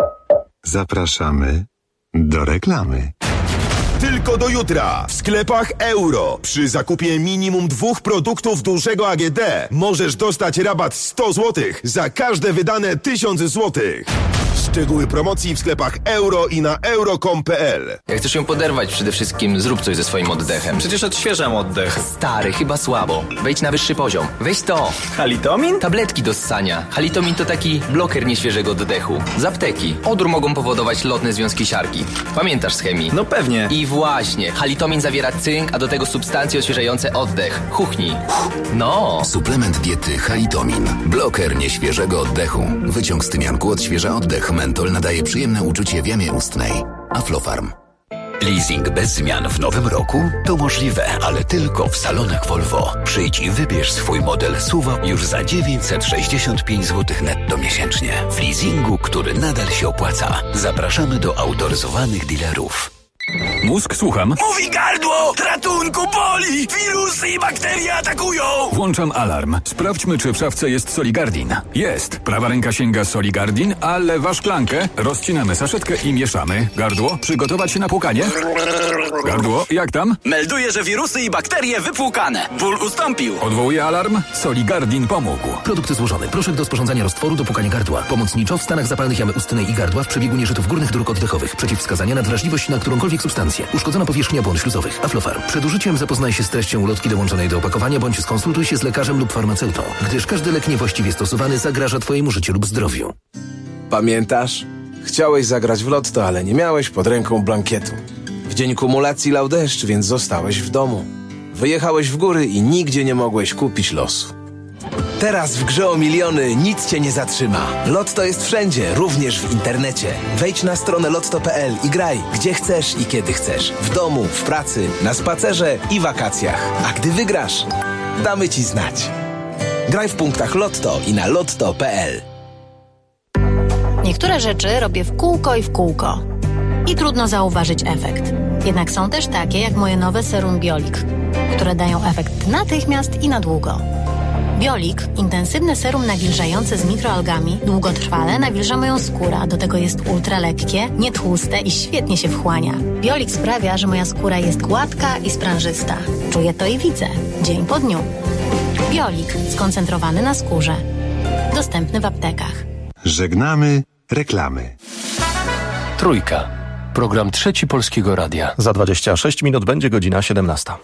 Zapraszamy do reklamy. Tylko do jutra w sklepach Euro przy zakupie minimum dwóch produktów dużego A G D możesz dostać rabat sto złotych za każde wydane tysiąc złotych. Szczegóły promocji w sklepach Euro i na euro kropka com kropka pe el. Jak chcesz ją poderwać, przede wszystkim zrób coś ze swoim oddechem. Przecież odświeżam oddech. Stary, chyba słabo. Wejdź na wyższy poziom. Weź to. Halitomin? Tabletki do ssania. Halitomin to taki bloker nieświeżego oddechu. Z apteki. Odór mogą powodować lotne związki siarki. Pamiętasz z chemii? No pewnie. I właśnie. Halitomin zawiera cynk, a do tego substancje odświeżające oddech. Chuchnij. No. Suplement diety Halitomin. Bloker nieświeżego oddechu. Wyciąg z tymianku odświeża oddech. Mentol nadaje przyjemne uczucie w jamie ustnej. Aflofarm. Leasing bez zmian w nowym roku? To możliwe, ale tylko w salonach Volvo. Przyjdź i wybierz swój model S U V już za dziewięćset sześćdziesiąt pięć złotych netto miesięcznie. W leasingu, który nadal się opłaca. Zapraszamy do autoryzowanych dealerów. Mózg, słucham. Mówi gardło! Ratunku, boli! Wirusy i bakterie atakują! Włączam alarm. Sprawdźmy, czy w szafce jest Soligardin. Jest. Prawa ręka sięga Soligardin, a lewa szklankę. Rozcinamy saszetkę i mieszamy. Gardło, przygotować się na płukanie. Gardło, jak tam? Melduję, że wirusy i bakterie wypłukane. Ból ustąpił. Odwołuję alarm. Soligardin pomógł. Produkt złożony. Proszek do sporządzania roztworu do płukania gardła. Pomocniczo w stanach zapalnych jamy ustnej i gardła w przebiegu nieżytów górnych dróg oddechowych. Przeciwwskazania na wrażliwość na którąkolwiek substancję. Uszkodzona powierzchnia błon śluzowych. Aflofarm. Przed użyciem zapoznaj się z treścią ulotki dołączonej do opakowania bądź skonsultuj się z lekarzem lub farmaceutą, gdyż każdy lek niewłaściwie stosowany zagraża twojemu życiu lub zdrowiu. Pamiętasz? Chciałeś zagrać w lotto, ale nie miałeś pod ręką blankietu. W dzień kumulacji lał deszcz, więc zostałeś w domu. Wyjechałeś w góry i nigdzie nie mogłeś kupić losu. Teraz w grze o miliony nic cię nie zatrzyma. Lotto jest wszędzie, również w internecie. Wejdź na stronę lotto kropka pe el i graj, gdzie chcesz i kiedy chcesz. W domu, w pracy, na spacerze i wakacjach. A gdy wygrasz, damy ci znać. Graj w punktach Lotto i na lotto kropka pe el. Niektóre rzeczy robię w kółko i w kółko. I trudno zauważyć efekt. Jednak są też takie jak moje nowe serum Biolik, które dają efekt natychmiast i na długo. Biolik, intensywne serum nawilżające z mikroalgami, długotrwale nawilża moją skórę, a do tego jest ultra lekkie, nietłuste i świetnie się wchłania. Biolik sprawia, że moja skóra jest gładka i sprężysta. Czuję to i widzę, dzień po dniu. Biolik, skoncentrowany na skórze. Dostępny w aptekach. Żegnamy reklamy. Trójka. Program Trzeci Polskiego Radia. Za dwadzieścia sześć minut będzie godzina siedemnasta.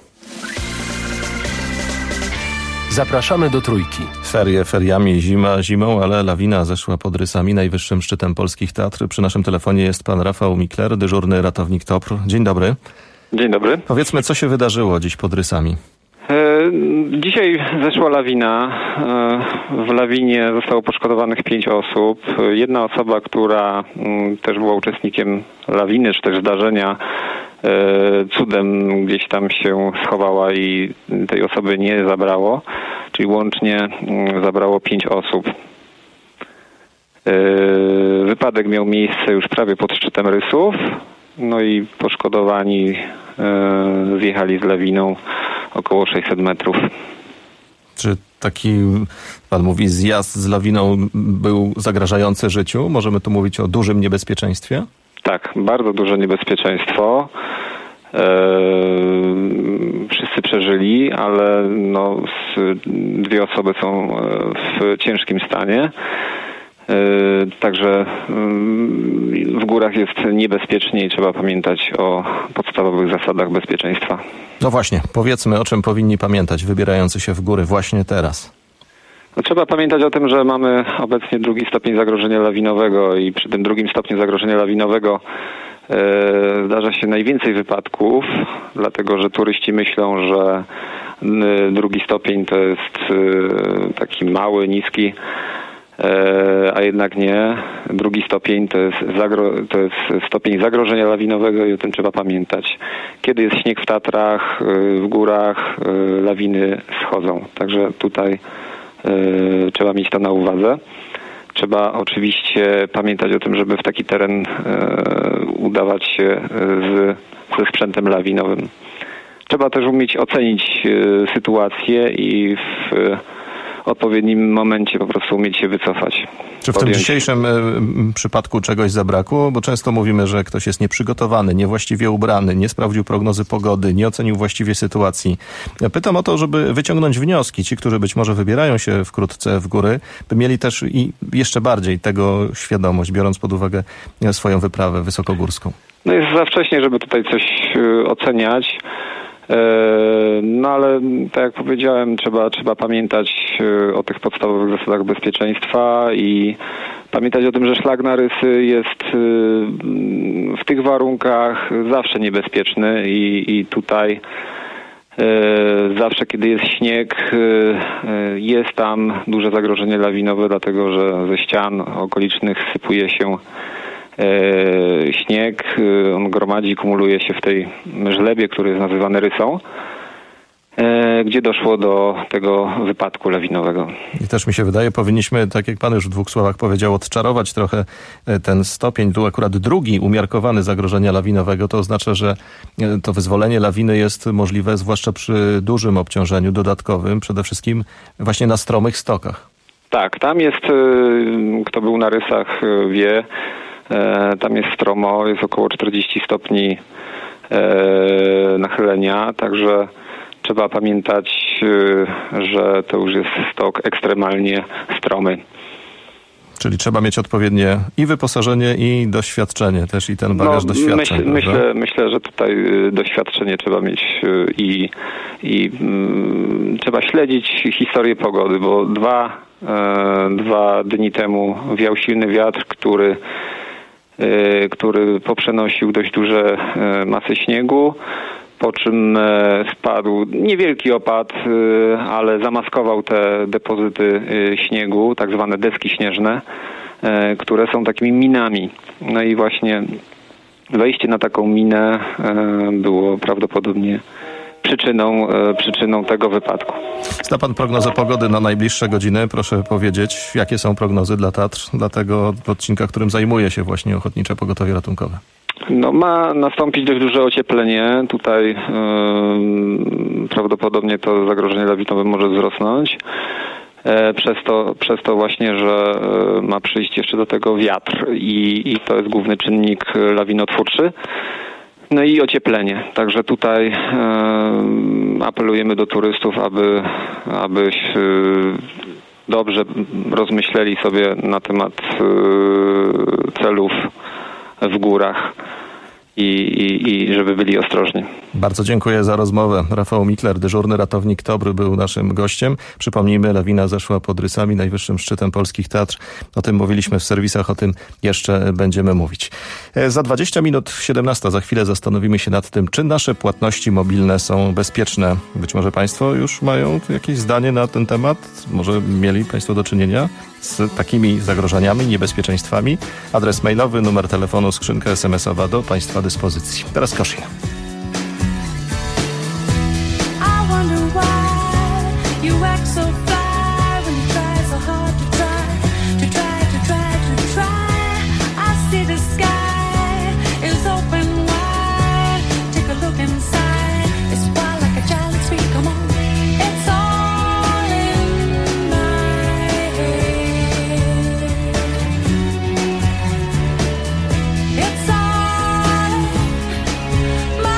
Zapraszamy do Trójki. Ferie feriami, zima zimą, ale lawina zeszła pod Rysami, najwyższym szczytem polskich Tatr. Przy naszym telefonie jest pan Rafał Mikler, dyżurny ratownik T O P R. Dzień dobry. Dzień dobry. Powiedzmy, co się wydarzyło dziś pod Rysami? E, dzisiaj zeszła lawina. E, w lawinie zostało poszkodowanych pięć osób. Jedna osoba, która m, też była uczestnikiem lawiny, czy też zdarzenia, e, cudem gdzieś tam się schowała i tej osoby nie zabrało. Czyli łącznie m, zabrało pięć osób. E, wypadek miał miejsce już prawie pod szczytem Rysów. No i poszkodowani e, zjechali z lawiną około sześćset metrów. Czy taki, pan mówi, zjazd z lawiną był zagrażający życiu? Możemy tu mówić o dużym niebezpieczeństwie? Tak, bardzo duże niebezpieczeństwo. E, wszyscy przeżyli, ale no, dwie osoby są w ciężkim stanie. Także w górach jest niebezpiecznie i trzeba pamiętać o podstawowych zasadach bezpieczeństwa. No właśnie, powiedzmy, o czym powinni pamiętać wybierający się w góry właśnie teraz. No, trzeba pamiętać o tym, że mamy obecnie drugi stopień zagrożenia lawinowego i przy tym drugim stopniu zagrożenia lawinowego e, zdarza się najwięcej wypadków, dlatego że turyści myślą, że e, drugi stopień to jest e, taki mały, niski, a jednak nie. Drugi stopień to jest, zagro- to jest stopień zagrożenia lawinowego i o tym trzeba pamiętać. Kiedy jest śnieg w Tatrach, w górach, lawiny schodzą. Także tutaj y, trzeba mieć to na uwadze. Trzeba oczywiście pamiętać o tym, żeby w taki teren y, udawać się z, ze sprzętem lawinowym. Trzeba też umieć ocenić y, sytuację i w y, odpowiednim momencie po prostu umieć się wycofać. Czy w podjąć... tym dzisiejszym y, przypadku czegoś zabrakło? Bo często mówimy, że ktoś jest nieprzygotowany, niewłaściwie ubrany, nie sprawdził prognozy pogody, nie ocenił właściwie sytuacji. Ja pytam o to, żeby wyciągnąć wnioski. Ci, którzy być może wybierają się wkrótce w góry, by mieli też i jeszcze bardziej tego świadomość, biorąc pod uwagę swoją wyprawę wysokogórską. No jest za wcześnie, żeby tutaj coś y, oceniać. No ale tak jak powiedziałem, trzeba, trzeba pamiętać o tych podstawowych zasadach bezpieczeństwa i pamiętać o tym, że szlak na rysy jest w tych warunkach zawsze niebezpieczny i, i tutaj zawsze, kiedy jest śnieg, jest tam duże zagrożenie lawinowe, dlatego że ze ścian okolicznych sypuje się E, śnieg, on gromadzi, kumuluje się w tej żlebie, który jest nazywany rysą, e, gdzie doszło do tego wypadku lawinowego. I też mi się wydaje, powinniśmy, tak jak pan już w dwóch słowach powiedział, odczarować trochę ten stopień. Tu akurat drugi umiarkowany zagrożenia lawinowego. To oznacza, że to wyzwolenie lawiny jest możliwe, zwłaszcza przy dużym obciążeniu dodatkowym, przede wszystkim właśnie na stromych stokach. Tak, tam jest, kto był na rysach, wie, tam jest stromo, jest około czterdzieści stopni nachylenia, także trzeba pamiętać, że to już jest stok ekstremalnie stromy. Czyli trzeba mieć odpowiednie i wyposażenie, i doświadczenie też, i ten bagaż no, doświadczeń. Myśl, myślę, myślę, że tutaj doświadczenie trzeba mieć i, i mm, trzeba śledzić historię pogody, bo dwa, e, dwa dni temu wiał silny wiatr, który który poprzenosił dość duże masy śniegu, po czym spadł niewielki opad, ale zamaskował te depozyty śniegu, tak zwane deski śnieżne, które są takimi minami. No i właśnie wejście na taką minę było prawdopodobnie przyczyną, przyczyną tego wypadku. Zna pan prognozę pogody na najbliższe godziny? Proszę powiedzieć, jakie są prognozy dla Tatr, dla tego odcinka, którym zajmuje się właśnie Ochotnicze Pogotowie Ratunkowe? No, ma nastąpić dość duże ocieplenie. Tutaj yy, prawdopodobnie to zagrożenie lawinowe może wzrosnąć. E, przez to, przez to właśnie, że e, ma przyjść jeszcze do tego wiatr i, i to jest główny czynnik lawinotwórczy. No i ocieplenie. Także tutaj e, apelujemy do turystów, aby, aby dobrze rozmyśleli sobie na temat e, celów w górach i, i, i żeby byli ostrożni. Bardzo dziękuję za rozmowę. Rafał Mikler, dyżurny ratownik Tobry, był naszym gościem. Przypomnijmy, lawina zeszła pod Rysami, najwyższym szczytem polskich Tatr. O tym mówiliśmy w serwisach, o tym jeszcze będziemy mówić. Za dwadzieścia minut siedemnasta, za chwilę zastanowimy się nad tym, czy nasze płatności mobilne są bezpieczne. Być może Państwo już mają jakieś zdanie na ten temat? Może mieli Państwo do czynienia z takimi zagrożeniami, niebezpieczeństwami? Adres mailowy, numer telefonu, skrzynka es em esowa do Państwa dyspozycji. Teraz Koszin. My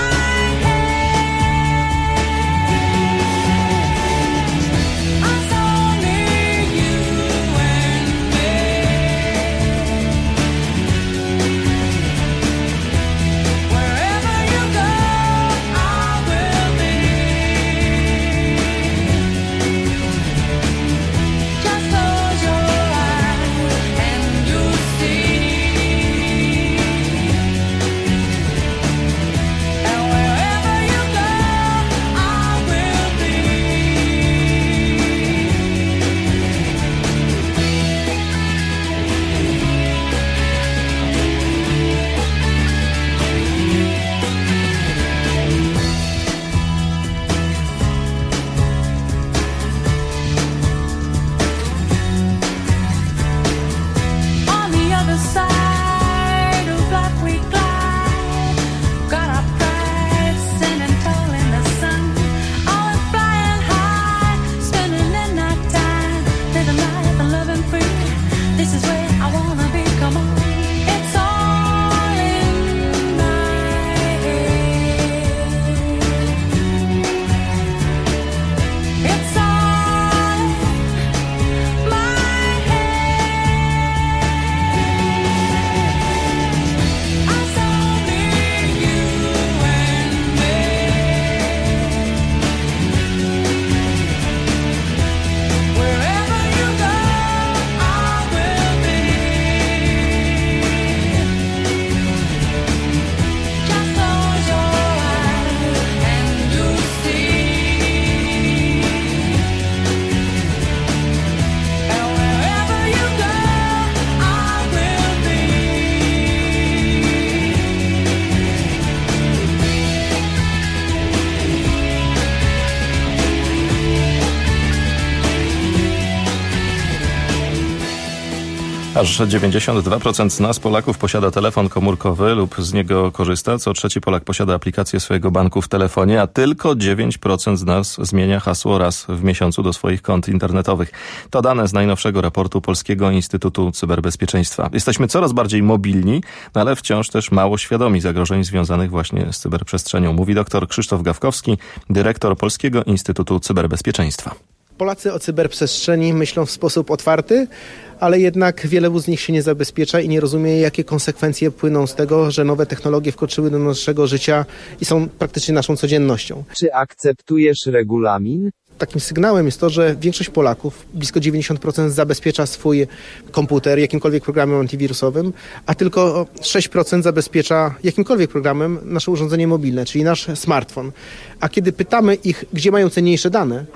Aż dziewięćdziesiąt dwa procent z nas, Polaków, posiada telefon komórkowy lub z niego korzysta. Co trzeci Polak posiada aplikację swojego banku w telefonie, a tylko dziewięć procent z nas zmienia hasło raz w miesiącu do swoich kont internetowych. To dane z najnowszego raportu Polskiego Instytutu Cyberbezpieczeństwa. Jesteśmy coraz bardziej mobilni, ale wciąż też mało świadomi zagrożeń związanych właśnie z cyberprzestrzenią, mówi dr Krzysztof Gawkowski, dyrektor Polskiego Instytutu Cyberbezpieczeństwa. Polacy o cyberprzestrzeni myślą w sposób otwarty, ale jednak wielu z nich się nie zabezpiecza i nie rozumie, jakie konsekwencje płyną z tego, że nowe technologie wkroczyły do naszego życia i są praktycznie naszą codziennością. Czy akceptujesz regulamin? Takim sygnałem jest to, że większość Polaków, blisko dziewięćdziesiąt procent, zabezpiecza swój komputer jakimkolwiek programem antywirusowym, a tylko sześć procent zabezpiecza jakimkolwiek programem nasze urządzenie mobilne, czyli nasz smartfon. A kiedy pytamy ich, gdzie mają cenniejsze dane,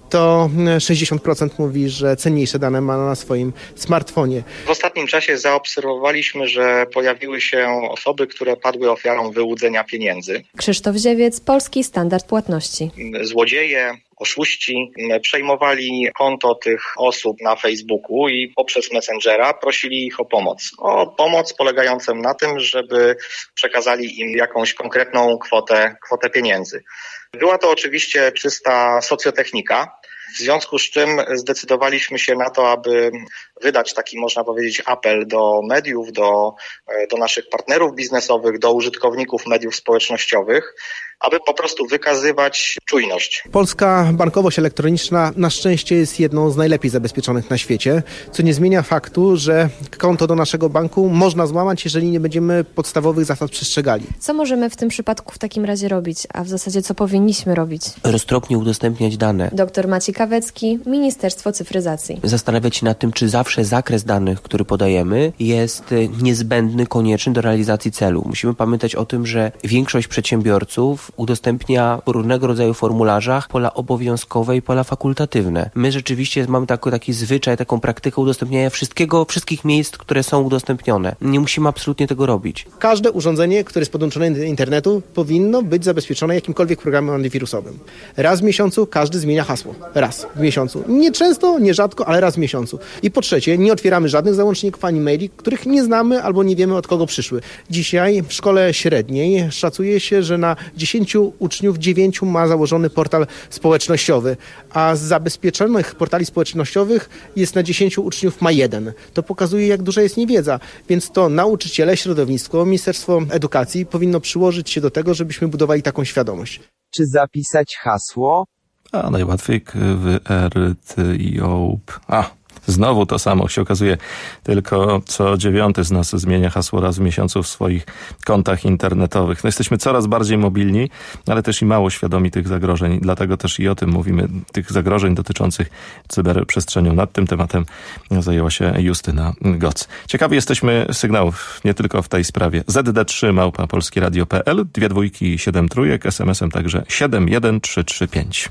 to sześćdziesiąt procent mówi, że cenniejsze dane ma na swoim smartfonie. W ostatnim czasie zaobserwowaliśmy, że pojawiły się osoby, które padły ofiarą wyłudzenia pieniędzy. Krzysztof Ziewiec, Polski Standard Płatności. Złodzieje, oszuści przejmowali konto tych osób na Facebooku i poprzez Messengera prosili ich o pomoc. O pomoc polegającą na tym, żeby przekazali im jakąś konkretną kwotę, kwotę pieniędzy. Była to oczywiście czysta socjotechnika, w związku z czym zdecydowaliśmy się na to, aby wydać taki, można powiedzieć, apel do mediów, do, do naszych partnerów biznesowych, do użytkowników mediów społecznościowych, aby po prostu wykazywać czujność. Polska bankowość elektroniczna na szczęście jest jedną z najlepiej zabezpieczonych na świecie, co nie zmienia faktu, że konto do naszego banku można złamać, jeżeli nie będziemy podstawowych zasad przestrzegali. Co możemy w tym przypadku w takim razie robić, a w zasadzie co powinniśmy robić? Roztropnie udostępniać dane. Doktor Maciej Kawecki, Ministerstwo Cyfryzacji. Zastanawiać się nad tym, czy zawsze zakres danych, który podajemy, jest niezbędny, konieczny do realizacji celu. Musimy pamiętać o tym, że większość przedsiębiorców udostępnia w różnego rodzaju formularzach pola obowiązkowe i pola fakultatywne. My rzeczywiście mamy taki, taki zwyczaj, taką praktykę udostępniania wszystkiego, wszystkich miejsc, które są udostępnione. Nie musimy absolutnie tego robić. Każde urządzenie, które jest podłączone do internetu, powinno być zabezpieczone jakimkolwiek programem antywirusowym. Raz w miesiącu każdy zmienia hasło. Raz w miesiącu. Nie często, nie rzadko, ale raz w miesiącu. I po trzecie, nie otwieramy żadnych załączników ani maili, których nie znamy albo nie wiemy, od kogo przyszły. Dzisiaj w szkole średniej szacuje się, że na dziesięciu uczniów dziewięciu ma założony portal społecznościowy, a z zabezpieczonych portali społecznościowych jest na dziesięciu uczniów ma jeden. To pokazuje, jak duża jest niewiedza. Więc to nauczyciele, środowisko, Ministerstwo Edukacji powinno przyłożyć się do tego, żebyśmy budowali taką świadomość. Czy zapisać hasło? A najłatwiej w R T I O P. A, znowu to samo się okazuje. Tylko co dziewiąty z nas zmienia hasło raz w miesiącu w swoich kontach internetowych. No jesteśmy coraz bardziej mobilni, ale też i mało świadomi tych zagrożeń. Dlatego też i o tym mówimy, tych zagrożeń dotyczących cyberprzestrzenią. Nad tym tematem zajęła się Justyna Goc. Ciekawi jesteśmy sygnałów nie tylko w tej sprawie. Z D trzy małpa polskieradio kropka p l, dwie dwójki i siedem trójek, es em esem także siedem jeden trzy trzy pięć.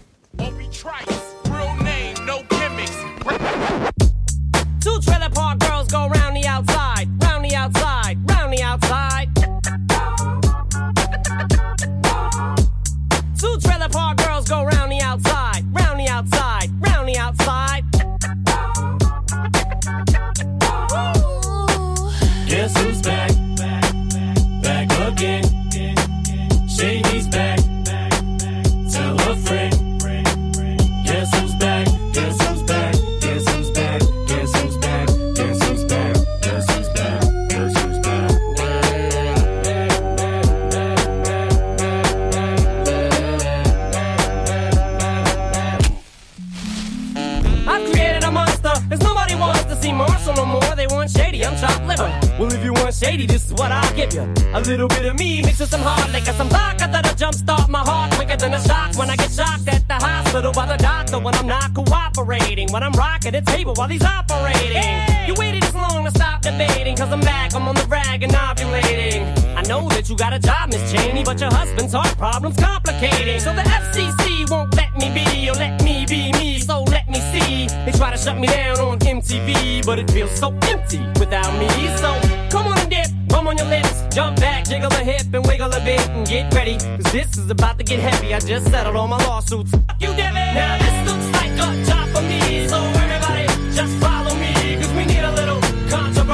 Two trailer park girls go round the outside, round the outside, round the outside. Two trailer park girls go round the outside, round the outside, round the outside. Guess who's back? Back again. Shady's back. Tell a friend. Guess who's back? Guess who's back? Guess who's back? Guess who's back? Guess who's back? Guess who's back? Guess who's back? I've created a monster, cause nobody wants to see Marshall no more. They want Shady, I'm chopped liver. Well, if you want Shady, this is what I'll give you. A little bit of me mixed with some hard liquor, some vodka that'll jumpstart my heart quicker than a shock when I get shocked at the hospital by the doctor when I'm not cooperating. When I'm rocking the table while he's operating. Hey! You waited this long to stop debating, cause I'm back, I'm on the rag and ovulating. I know that you got a job, Miss Cheney, but your husband's heart problem's complicating. So the F C C won't let me be, or let me be me, so let me see. They try to shut me down on M T V, but it feels so empty without me. So come on and dip, bum on your lips, jump back, jiggle a hip and wiggle a bit and get ready, cause this is about to get heavy. I just settled all my lawsuits. Fuck you, Devin. Now this looks like a job for me, so everybody just follow me, cause we need a little controversy.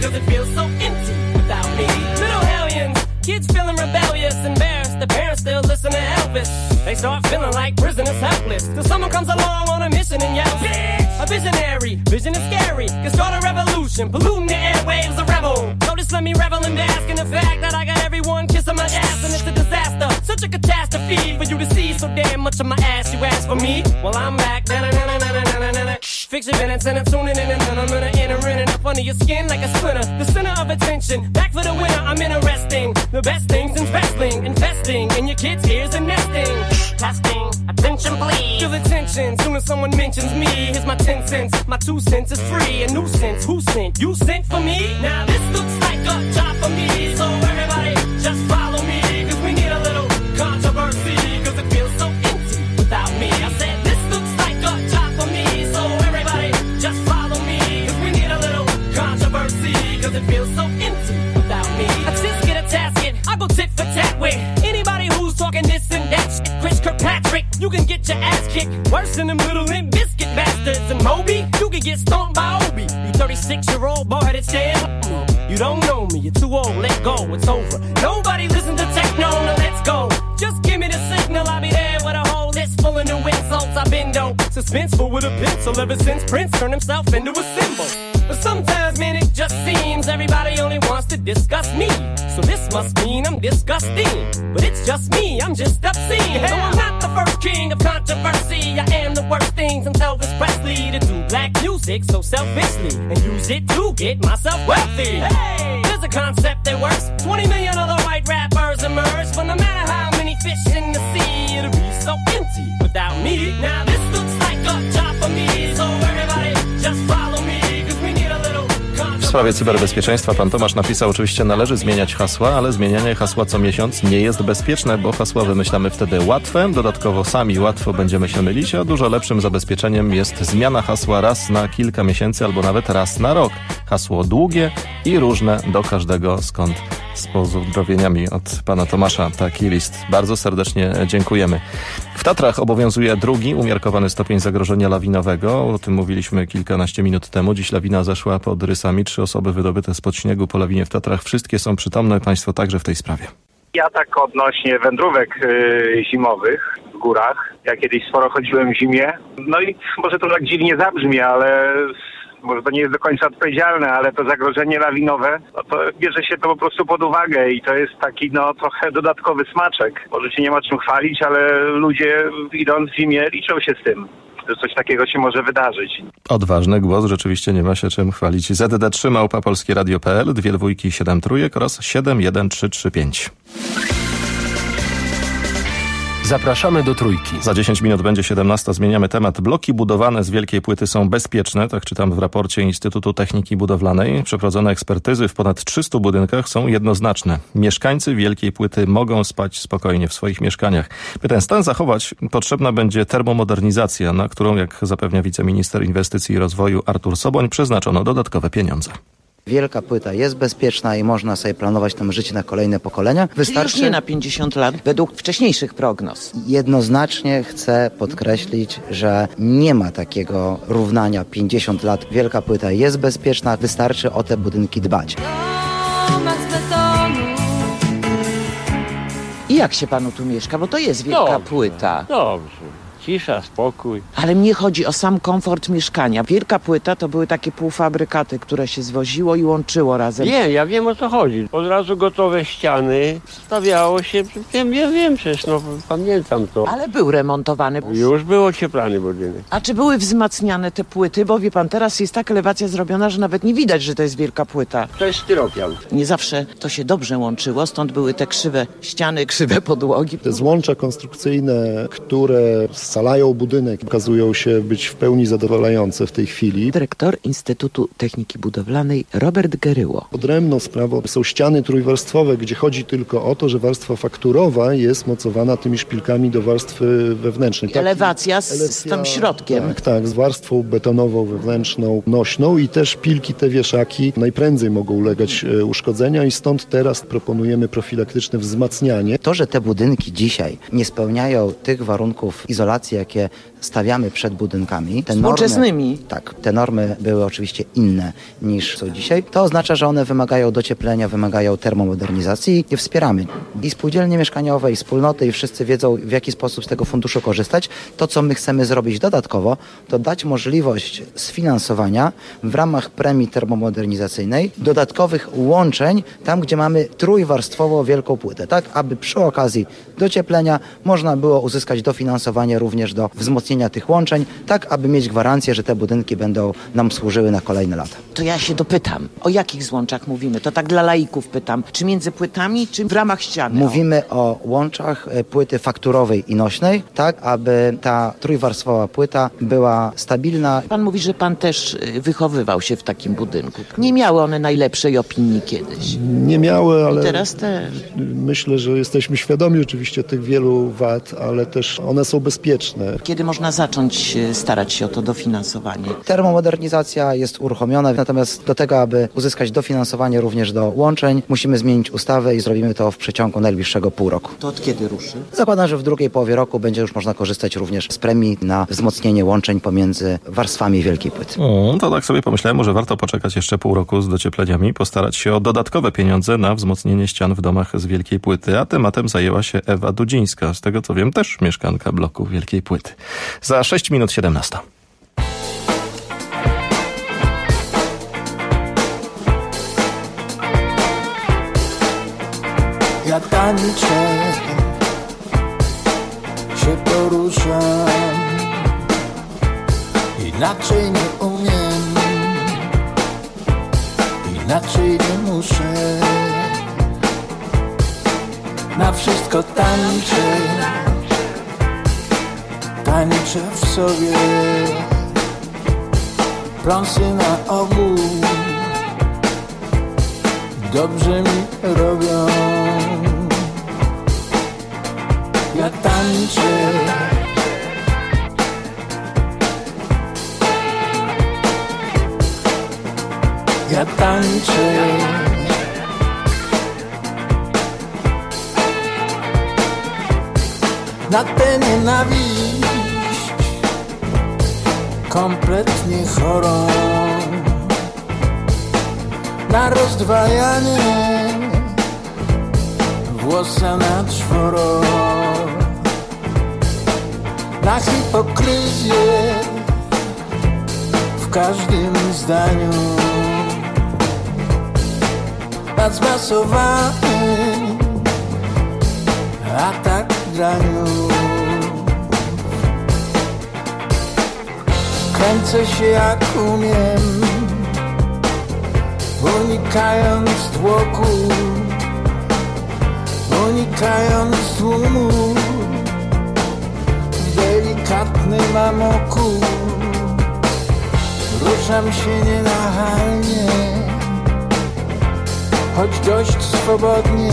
cause it feels so empty without me. Little hellions, kids feeling rebellious, embarrassed, the parents still listen to Elvis. They start feeling like prisoners helpless, till someone comes along on a mission and yells, bitch! A visionary, vision is scary, can start a revolution, polluting the airwaves, a rebel. So just let me revel and bask in the fact that I got everyone kissing my ass, and it's a disaster, such a catastrophe for you to see so damn much of my ass. You ask for me, well I'm back. Na-na-na-na-na-na-na-na. Fix your minutes and I'm tuning in, and then I'm gonna enter in and up under your skin like a splinter. The center of attention, back for the winner. I'm interesting. The best things in wrestling, investing in your kids' ears and nesting. Testing, attention please. Feel the tension, soon as someone mentions me. Here's my ten cents, my two cents is free. A nuisance, who sent? You sent for me? Now this looks like a job for me, so everybody just follow me, cause we need a little controversy, cause it feels so empty without me. I said this looks like a job for me, so everybody just follow me, cause we need a little controversy, cause it feels so empty without me. A tisk get a tasket, I go tit for tat with anybody who's talking this and that shit. Chris Kirkpatrick, you can get your ass kicked worse than them little Limp Biscuit bastards. And Moby, you can get stomped by Obi. You thirty-six year old boy that's stand. You don't know me, you're too old, let go, it's over. Nobody listen to techno, now let's go. Just give me the signal, I'll be there with a whole list full of new insults. I've been dope, suspenseful with a pencil ever since Prince turned himself into a symbol. But sometimes, man, it just seems everybody only wants to discuss me. So this must mean I'm disgusting. But it's just me, I'm just obscene. No, I'm not the first king of controversy. I am the worst thing since Elvis Presley to do black music so selfishly and use it to get myself wealthy. Hey, there's a concept that works. twenty million other white rappers emerge, but no matter how many fish in the sea, it'll be so empty without me. Now this looks like a job for me, so everybody just follow me. W sprawie cyberbezpieczeństwa pan Tomasz napisał, oczywiście należy zmieniać hasła, ale zmienianie hasła co miesiąc nie jest bezpieczne, bo hasła wymyślamy wtedy łatwe, dodatkowo sami łatwo będziemy się mylić, a dużo lepszym zabezpieczeniem jest zmiana hasła raz na kilka miesięcy albo nawet raz na rok. Hasło długie i różne do każdego, skąd z pozdrowieniami od pana Tomasza taki list. Bardzo serdecznie dziękujemy. W Tatrach obowiązuje drugi umiarkowany stopień zagrożenia lawinowego. O tym mówiliśmy kilkanaście minut temu. Dziś lawina zeszła pod Rysami. Trzy osoby wydobyte spod śniegu po lawinie w Tatrach. Wszystkie są przytomne. Państwo także w tej sprawie. Ja tak odnośnie wędrówek y, zimowych w górach. Ja kiedyś sporo chodziłem w zimie. No i może to tak dziwnie zabrzmi, ale może to nie jest do końca odpowiedzialne, ale to zagrożenie lawinowe, no to bierze się to po prostu pod uwagę i to jest taki no trochę dodatkowy smaczek. Może się nie ma czym chwalić, ale ludzie idąc w zimie liczą się z tym, że coś takiego się może wydarzyć. Odważny głos, rzeczywiście nie ma się czym chwalić. Z D trzy małpa polskie radio kropka p l, dwie dwójki, siedem trójek oraz siedem jeden trzy trzy pięć. Zapraszamy do Trójki. Za dziesięć minut będzie siedemnasta. Zmieniamy temat. Bloki budowane z wielkiej płyty są bezpieczne. Tak czytam w raporcie Instytutu Techniki Budowlanej. Przeprowadzone ekspertyzy w ponad trzystu budynkach są jednoznaczne. Mieszkańcy wielkiej płyty mogą spać spokojnie w swoich mieszkaniach. By ten stan zachować, potrzebna będzie termomodernizacja, na którą, jak zapewnia wiceminister inwestycji i rozwoju Artur Soboń, przeznaczono dodatkowe pieniądze. Wielka płyta jest bezpieczna i można sobie planować tam życie na kolejne pokolenia. Wystarczy już nie na pięćdziesiąt lat, według wcześniejszych prognoz. Jednoznacznie chcę podkreślić, że nie ma takiego równania pięćdziesiąt lat. Wielka płyta jest bezpieczna, wystarczy o te budynki dbać. I jak się panu tu mieszka? Bo to jest wielka Dobrze, płyta. Dobrze. Cisza, spokój. Ale mnie chodzi o sam komfort mieszkania. Wielka płyta to były takie półfabrykaty, które się zwoziło i łączyło razem. Nie, ja wiem o co chodzi. Od razu gotowe ściany, stawiało się, wiem, ja wiem przecież, no pamiętam to. Ale był remontowany. Już był ocieplany budynek. A czy były wzmacniane te płyty? Bo wie pan, teraz jest tak elewacja zrobiona, że nawet nie widać, że to jest wielka płyta. To jest styropian. Nie zawsze to się dobrze łączyło, stąd były te krzywe ściany, krzywe podłogi. Te złącza konstrukcyjne, które scalają budynek, okazują się być w pełni zadowalające w tej chwili. Dyrektor Instytutu Techniki Budowlanej Robert Geryło. Odrębną sprawą są ściany trójwarstwowe, gdzie chodzi tylko o to, że warstwa fakturowa jest mocowana tymi szpilkami do warstwy wewnętrznej. Tak, elewacja z, elewacja, z tym środkiem. Tak, tak, z warstwą betonową wewnętrzną, nośną i te szpilki, te wieszaki najprędzej mogą ulegać uszkodzenia i stąd teraz proponujemy profilaktyczne wzmacnianie. To, że te budynki dzisiaj nie spełniają tych warunków izolacji instalacji, jakie stawiamy przed budynkami, te Współczesnymi. normy, tak, te normy były oczywiście inne niż są dzisiaj. To oznacza, że one wymagają docieplenia, wymagają termomodernizacji i wspieramy. I spółdzielnie mieszkaniowe, i wspólnoty, i wszyscy wiedzą, w jaki sposób z tego funduszu korzystać. To, co my chcemy zrobić dodatkowo, to dać możliwość sfinansowania w ramach premii termomodernizacyjnej dodatkowych łączeń tam, gdzie mamy trójwarstwową wielką płytę, tak, aby przy okazji docieplenia można było uzyskać dofinansowanie również do wzmocnienia tych łączeń, tak, aby mieć gwarancję, że te budynki będą nam służyły na kolejne lata. To ja się dopytam, o jakich złączach mówimy? To tak dla laików pytam. Czy między płytami, czy w ramach ściany? Mówimy o łączach płyty fakturowej i nośnej, tak, aby ta trójwarstwowa płyta była stabilna. Pan mówi, że pan też wychowywał się w takim budynku. Nie miały one najlepszej opinii kiedyś. Nie miały, ale I teraz też. Myślę, że jesteśmy świadomi oczywiście tych wielu wad, ale też one są bezpieczne. Kiedy można zacząć starać się o to dofinansowanie? Termomodernizacja jest uruchomiona, natomiast do tego, aby uzyskać dofinansowanie również do łączeń, musimy zmienić ustawę i zrobimy to w przeciągu najbliższego pół roku. To od kiedy ruszy? Zakładam, że w drugiej połowie roku będzie już można korzystać również z premii na wzmocnienie łączeń pomiędzy warstwami wielkiej płyty. O, to tak sobie pomyślałem, że warto poczekać jeszcze pół roku z dociepleniami, postarać się o dodatkowe pieniądze na wzmocnienie ścian w domach z wielkiej płyty, a tematem zajęła się Ewa Dudzińska, z tego co wiem też mieszkanka bloku wielkiej płyty. Za sześć minut siedemnasta. Ja tańczę, się poruszam, inaczej nie umiem, inaczej nie muszę. Na wszystko tańczę, tańczę w sobie, pląsy na ogół dobrze mi robią. Ja tańczę, ja tańczę, na tę nienawiść kompletnie chorą, na rozdwajanie włosa na czworo, na hipokryzję w każdym zdaniu, na zmasowany atak graniu. Kręcę się jak umiem, unikając tłoku, unikając tłumu, w delikatnym amoku. Ruszam się nienachalnie, choć dość swobodnie,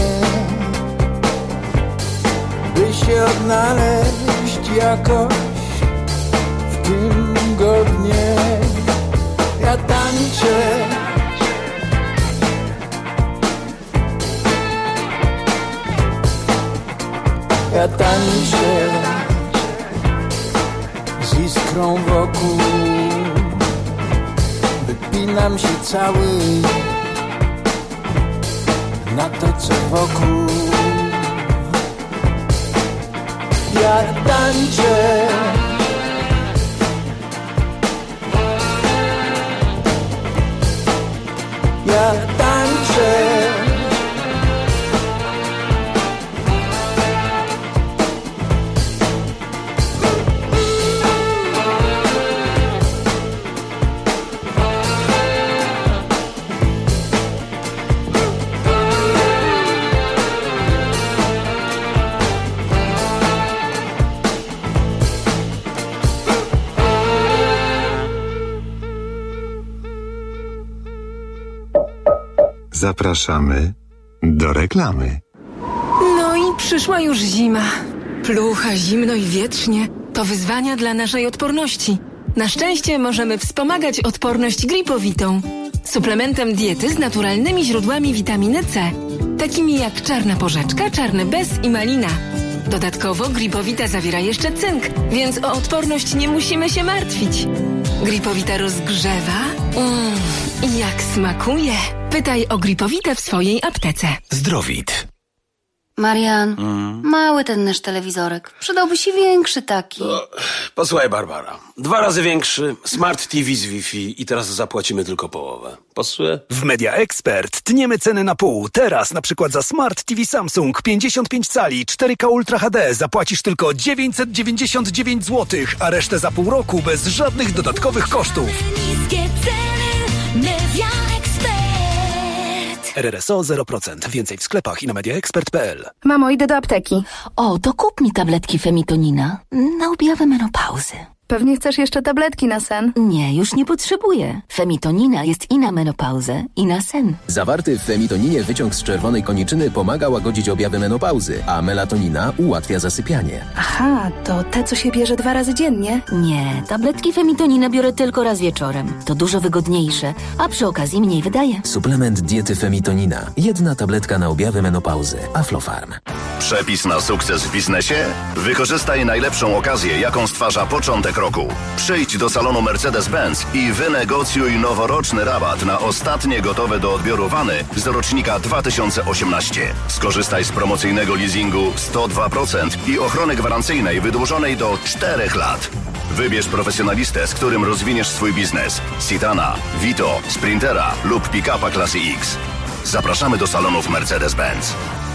by się odnaleźć jakoś w tym godnie. Ja tańczę, ja tańczę z iskrą wokół, wypinam się cały na to, co wokół. Ja tańczę, ja tańczę, Zapraszamy do reklamy. No i przyszła już zima. Plucha, zimno i wietrznie to wyzwania dla naszej odporności. Na szczęście możemy wspomagać odporność gripowitą. Suplementem diety z naturalnymi źródłami witaminy C, takimi jak czarna porzeczka, czarny bez i malina. Dodatkowo Gripowita zawiera jeszcze cynk, więc o odporność nie musimy się martwić. Gripowita rozgrzewa. Mmm, i jak smakuje. Pytaj o Gripowitę w swojej aptece. Zdrowit. Marian, mm. mały ten nasz telewizorek. Przydałby się większy taki. O, posłuchaj, Barbara. Dwa razy większy, Smart T V z Wi-Fi i teraz zapłacimy tylko połowę. Pasuje? W Media Expert tniemy ceny na pół. Teraz na przykład za Smart T V Samsung pięćdziesiąt pięć cali cztery K Ultra H D zapłacisz tylko dziewięćset dziewięćdziesiąt dziewięć złotych, a resztę za pół roku bez żadnych dodatkowych kosztów. Niskie ceny, Media Expert. R R S O zero procent. Więcej w sklepach i na mediaexpert kropka p l. Mamo, idę do apteki. O, to kup mi tabletki Femitonina na objawę menopauzy. Pewnie chcesz jeszcze tabletki na sen? Nie, już nie potrzebuję. Femitonina jest i na menopauzę, i na sen. Zawarty w femitoninie wyciąg z czerwonej koniczyny pomaga łagodzić objawy menopauzy, a melatonina ułatwia zasypianie. Aha, to te, co się bierze dwa razy dziennie? Nie, tabletki Femitonina biorę tylko raz wieczorem. To dużo wygodniejsze, a przy okazji mniej wydaje. Suplement diety Femitonina. Jedna tabletka na objawy menopauzy. Aflofarm. Przepis na sukces w biznesie? Wykorzystaj najlepszą okazję, jaką stwarza początek roku. Przyjdź do salonu Mercedes-Benz i wynegocjuj noworoczny rabat na ostatnie gotowe do odbioru wany z rocznika dwa tysiące osiemnaście. Skorzystaj z promocyjnego leasingu sto dwa procent i ochrony gwarancyjnej wydłużonej do czterech lat. Wybierz profesjonalistę, z którym rozwiniesz swój biznes. Citana, Vito, Sprintera lub pick-upa klasy X. Zapraszamy do salonów Mercedes-Benz.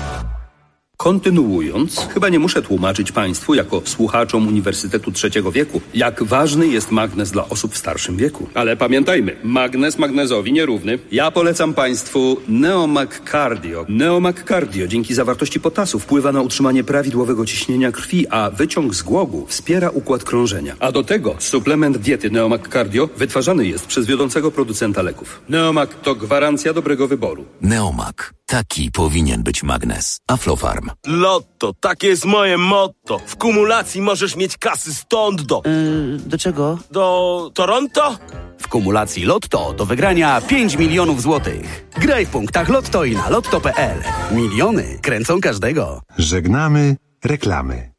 Kontynuując, chyba nie muszę tłumaczyć Państwu, jako słuchaczom Uniwersytetu Trzeciego Wieku, jak ważny jest magnez dla osób w starszym wieku. Ale pamiętajmy, magnez magnezowi nierówny. Ja polecam Państwu Neomag Cardio. Neomag Cardio dzięki zawartości potasu wpływa na utrzymanie prawidłowego ciśnienia krwi, a wyciąg z głogu wspiera układ krążenia. A do tego suplement diety Neomag Cardio wytwarzany jest przez wiodącego producenta leków. Neomag to gwarancja dobrego wyboru. Neomag. Taki powinien być magnez. Aflofarm. Lotto, takie jest moje motto. W kumulacji możesz mieć kasy stąd do... Yy, do czego? Do Toronto? W kumulacji Lotto do wygrania pięć milionów złotych. Graj w punktach Lotto i na lotto kropka p l. Miliony kręcą każdego. Żegnamy reklamy.